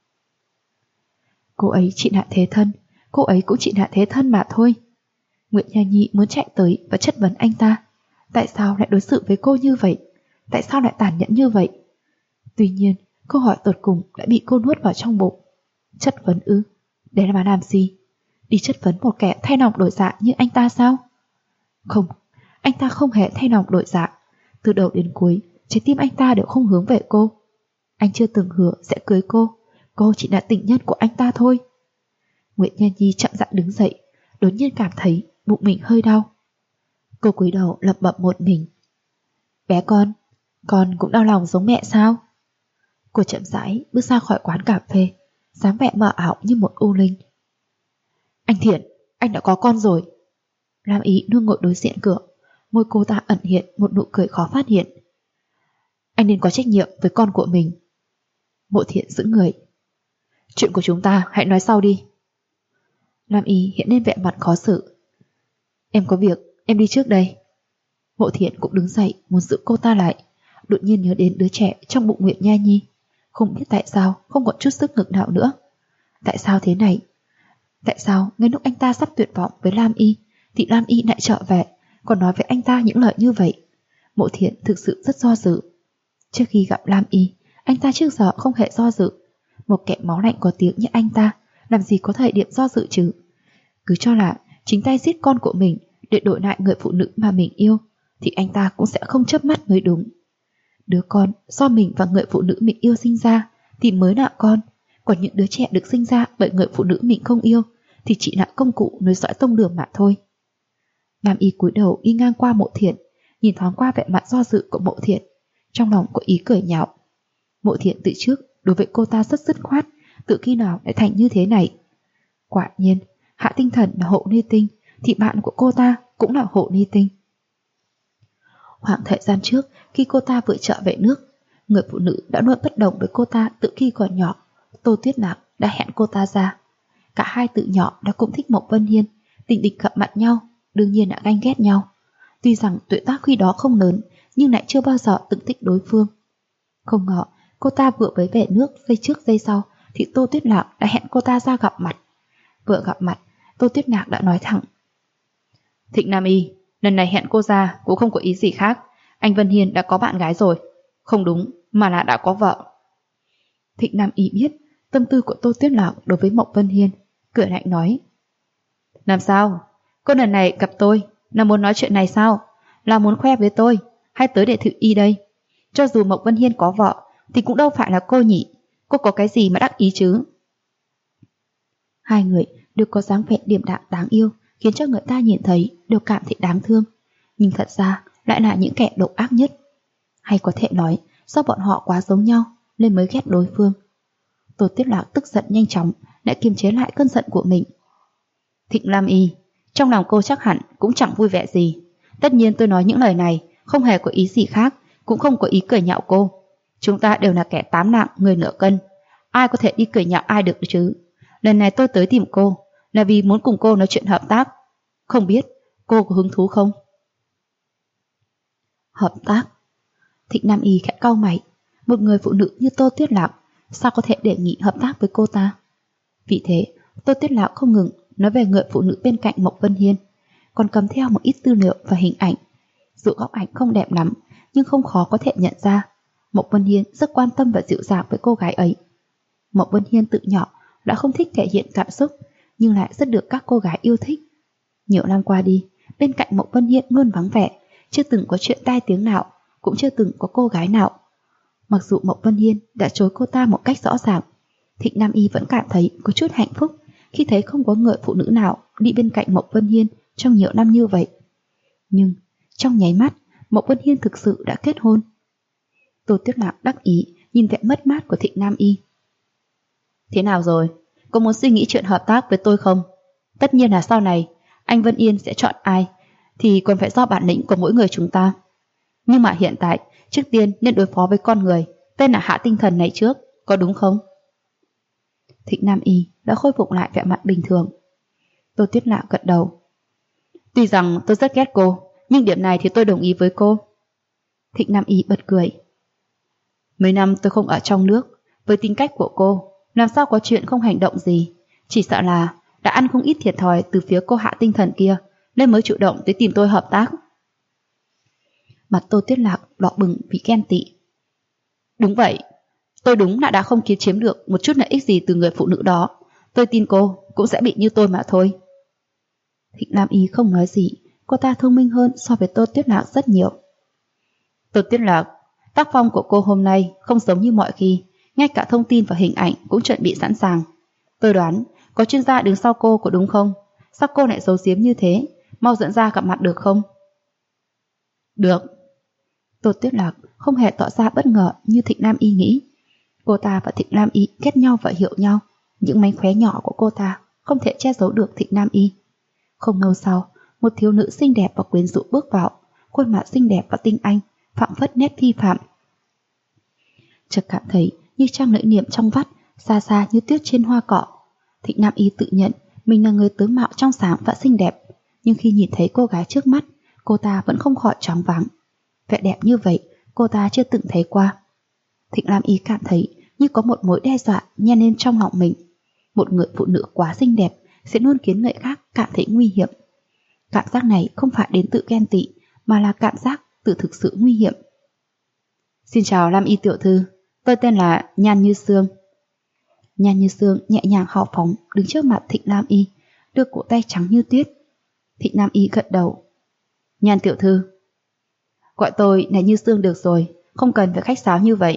S1: Cô ấy chỉ là thế thân, cô ấy cũng chỉ là thế thân mà thôi. Nguyệt Nha Nhi muốn chạy tới và chất vấn anh ta. Tại sao lại đối xử với cô như vậy? Tại sao lại tàn nhẫn như vậy? Tuy nhiên, câu hỏi tột cùng đã bị cô nuốt vào trong bụng. Chất vấn ư? Để mà làm gì? Đi chất vấn một kẻ thay lòng đổi dạ như anh ta sao? Không, anh ta không hề thay lòng đổi dạ. Từ đầu đến cuối, trái tim anh ta đều không hướng về cô. Anh chưa từng hứa sẽ cưới cô chỉ là tình nhân của anh ta thôi. Nguyệt Nha Nhi chậm rãi đứng dậy, đột nhiên cảm thấy bụng mình hơi đau. Cô cúi đầu lẩm bẩm một mình. Bé con cũng đau lòng giống mẹ sao? Cô chậm rãi bước ra khỏi quán cà phê, dáng vẻ mờ ảo như một u linh. Anh Thiện, anh đã có con rồi. Lam Ý đương ngồi đối diện cửa, môi cô ta ẩn hiện một nụ cười khó phát hiện. Anh nên có trách nhiệm với con của mình. Mộ Thiện giữ người. Chuyện của chúng ta hãy nói sau đi. Lam Ý hiện lên vẻ mặt khó xử. Em có việc, em đi trước đây. Mộ Thiện cũng đứng dậy muốn giữ cô ta lại, đột nhiên nhớ đến đứa trẻ trong bụng Nguyệt Nha Nhi. Không biết tại sao không còn chút sức lực nào nữa. Tại sao thế này? Tại sao ngay lúc anh ta sắp tuyệt vọng với Lam Y thì Lam Y lại trở về, còn nói với anh ta những lời như vậy? Mộ Thiện thực sự rất do dự. Trước khi gặp Lam Y, anh ta trước giờ không hề do dự. Một kẻ máu lạnh có tiếng như anh ta làm gì có thời điểm do dự chứ? Cứ cho là chính tay giết con của mình để đổi lại người phụ nữ mà mình yêu thì anh ta cũng sẽ không chớp mắt mới đúng. Đứa con do mình và người phụ nữ mình yêu sinh ra thì mới là con, còn những đứa trẻ được sinh ra bởi người phụ nữ mình không yêu thì chỉ là công cụ nối dõi tông đường mà thôi. Lam Y cúi đầu đi ngang qua Mộ Thiện, nhìn thoáng qua vẻ mặt do dự của Mộ Thiện, trong lòng có ý cười nhạo. Mộ Thiện từ trước đối với cô ta rất dứt khoát, từ khi nào lại thành như thế này? Quả nhiên, Hạ Tinh Thần là hộ ni tinh thì bạn của cô ta cũng là hộ ni tinh. Khoảng thời gian trước, khi cô ta vừa trở về nước, người phụ nữ đã luôn bất đồng với cô ta từ khi còn nhỏ. Tô Tuyết Lạc đã hẹn cô ta ra. Cả hai từ nhỏ đã cũng thích Mộc Vân Hiên, tình địch gặp mặt nhau, đương nhiên đã ganh ghét nhau. Tuy rằng tuổi tác khi đó không lớn, nhưng lại chưa bao giờ từng thích đối phương. Không ngờ, cô ta vừa mới về nước giây trước giây sau thì Tô Tuyết Lạc đã hẹn cô ta ra gặp mặt. Vừa gặp mặt, Tô Tuyết Lạc đã nói thẳng. Thịnh Nam Y, lần này hẹn cô ra cũng không có ý gì khác. Anh Vân Hiên đã có bạn gái rồi. Không đúng, mà là đã có vợ. Thịnh Nam Y biết tâm tư của Tô Tuyết Lạc đối với Mộc Vân Hiên, cười lạnh nói. Làm sao? Cô lần này gặp tôi là muốn nói chuyện này sao? Là muốn khoe với tôi hay tới để thử y đây? Cho dù Mộc Vân Hiên có vợ thì cũng đâu phải là cô nhỉ. Cô có cái gì mà đắc ý chứ? Hai người đều có dáng vẻ điềm đạm đáng yêu, khiến cho người ta nhìn thấy đều cảm thấy đáng thương. Nhưng thật ra lại là những kẻ độc ác nhất. Hay có thể nói do bọn họ quá giống nhau nên mới ghét đối phương. Tô Tuyết Lạc tức giận nhanh chóng lại kiềm chế lại cơn giận của mình. Thịnh Lam Y, trong lòng cô chắc hẳn cũng chẳng vui vẻ gì. Tất nhiên tôi nói những lời này không hề có ý gì khác, cũng không có ý cười nhạo cô. Chúng ta đều là kẻ tám nặng người nửa cân, ai có thể đi cười nhạo ai được chứ? Lần này tôi tới tìm cô là vì muốn cùng cô nói chuyện hợp tác. Không biết cô có hứng thú không? Hợp tác? Thịnh Nam Y khẽ cau mày. Một người phụ nữ như Tô Tuyết Lạc sao có thể đề nghị hợp tác với cô ta? Vì thế Tô Tuyết Lạc không ngừng nói về người phụ nữ bên cạnh Mộc Vân Hiên, còn cầm theo một ít tư liệu và hình ảnh. Dù góc ảnh không đẹp lắm, nhưng không khó có thể nhận ra Mộc Vân Hiên rất quan tâm và dịu dàng với cô gái ấy. Mộc Vân Hiên từ nhỏ đã không thích thể hiện cảm xúc, nhưng lại rất được các cô gái yêu thích. Nhiều năm qua đi, bên cạnh Mộc Vân Hiên luôn vắng vẻ, chưa từng có chuyện tai tiếng nào, cũng chưa từng có cô gái nào. Mặc dù Mộc Vân Hiên đã chối cô ta một cách rõ ràng, Thịnh Nam Y vẫn cảm thấy có chút hạnh phúc khi thấy không có người phụ nữ nào đi bên cạnh Mộc Vân Hiên trong nhiều năm như vậy. Nhưng trong nháy mắt, Mộc Vân Hiên thực sự đã kết hôn. Tô Tuyết Lạc đắc ý nhìn vẻ mất mát của Thịnh Nam Y. Thế nào rồi? Có muốn suy nghĩ chuyện hợp tác với tôi không? Tất nhiên là sau này anh Vân Yên sẽ chọn ai thì còn phải do bản lĩnh của mỗi người chúng ta. Nhưng mà hiện tại, trước tiên nên đối phó với con người tên là Hạ Tinh Thần này trước, có đúng không? Thịnh Nam Y đã khôi phục lại vẻ mặt bình thường. Tô Tuyết Lạc gật đầu. Tuy rằng tôi rất ghét cô, nhưng điểm này thì tôi đồng ý với cô. Thịnh Nam Y bật cười. Mấy năm tôi không ở trong nước, với tính cách của cô, làm sao có chuyện không hành động gì. Chỉ sợ là đã ăn không ít thiệt thòi từ phía cô Hạ Tinh Thần kia, nên mới chủ động tới tìm tôi hợp tác. Mặt Tô Tuyết Lạc đỏ bừng vì ghen tị. Đúng vậy, tôi đúng là đã không kiếm chiếm được một chút lợi ích gì từ người phụ nữ đó. Tôi tin cô cũng sẽ bị như tôi mà thôi. Thịnh Nam Y không nói gì, cô ta thông minh hơn so với Tô Tuyết Lạc rất nhiều. Tô Tuyết Lạc, tác phong của cô hôm nay không giống như mọi khi, ngay cả thông tin và hình ảnh cũng chuẩn bị sẵn sàng. Tôi đoán có chuyên gia đứng sau cô có đúng không? Sao cô lại giấu giếm như thế? Mau dẫn ra gặp mặt được không? Được. Tô Tuyết Lạc không hề tỏ ra bất ngờ như Thịnh Nam Y nghĩ. Cô ta và Thịnh Nam Y ghét nhau và hiểu nhau. Những mánh khóe nhỏ của cô ta không thể che giấu được Thịnh Nam Y. Không lâu sau, một thiếu nữ xinh đẹp và quyến rũ bước vào, khuôn mặt xinh đẹp và tinh anh, phảng phất nét phi phạm. Chợt cảm thấy như trang lưỡi niệm trong vắt, xa xa như tuyết trên hoa cỏ. Thịnh Nam Y tự nhận mình là người tướng mạo trong sáng và xinh đẹp, nhưng khi nhìn thấy cô gái trước mắt, cô ta vẫn không khỏi choáng váng. Vẻ đẹp như vậy, cô ta chưa từng thấy qua. Thịnh Nam Y cảm thấy như có một mối đe dọa nhen lên trong lòng mình. Một người phụ nữ quá xinh đẹp sẽ luôn khiến người khác cảm thấy nguy hiểm. Cảm giác này không phải đến tự ghen tị, mà là cảm giác tự thực sự nguy hiểm. Xin chào Lam Y tiểu thư, tôi tên là Nhan Như Sương. Nhan Như Sương nhẹ nhàng hào phóng đứng trước mặt Thịnh Nam Y, đưa cổ tay trắng như tuyết. Thịnh Nam Y gật đầu. Nhan tiểu thư. Gọi tôi là Như Sương được rồi, không cần phải khách sáo như vậy.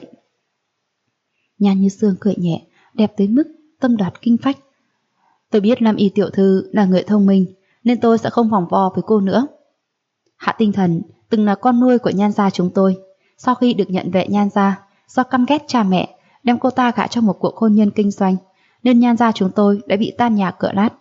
S1: Nhan Như Sương cười nhẹ, đẹp tới mức tâm đoạt kinh phách. Tôi biết Lam Y tiểu thư là người thông minh, nên tôi sẽ không vòng vo với cô nữa. Hạ Tinh Thần từng là con nuôi của Nhan gia chúng tôi. Sau khi được nhận về Nhan gia, do căm ghét cha mẹ, đem cô ta gả cho một cuộc hôn nhân kinh doanh, nên Nhan gia chúng tôi đã bị tan nhà cửa nát.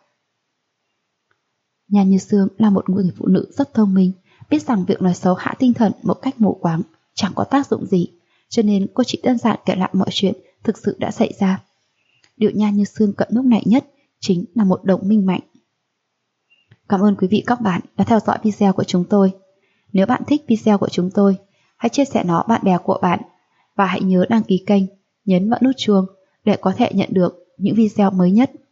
S1: Nhan Như Sương là một người phụ nữ rất thông minh, biết rằng việc nói xấu Hạ Tinh Thần một cách mù quáng chẳng có tác dụng gì, cho nên cô chỉ đơn giản kể lại mọi chuyện thực sự đã xảy ra. Điều Nhan Như Sương cần lúc này nhất chính là một đồng minh mạnh. Cảm ơn quý vị các bạn đã theo dõi video của chúng tôi. Nếu bạn thích video của chúng tôi, hãy chia sẻ nó bạn bè của bạn và hãy nhớ đăng ký kênh, nhấn vào nút chuông để có thể nhận được những video mới nhất.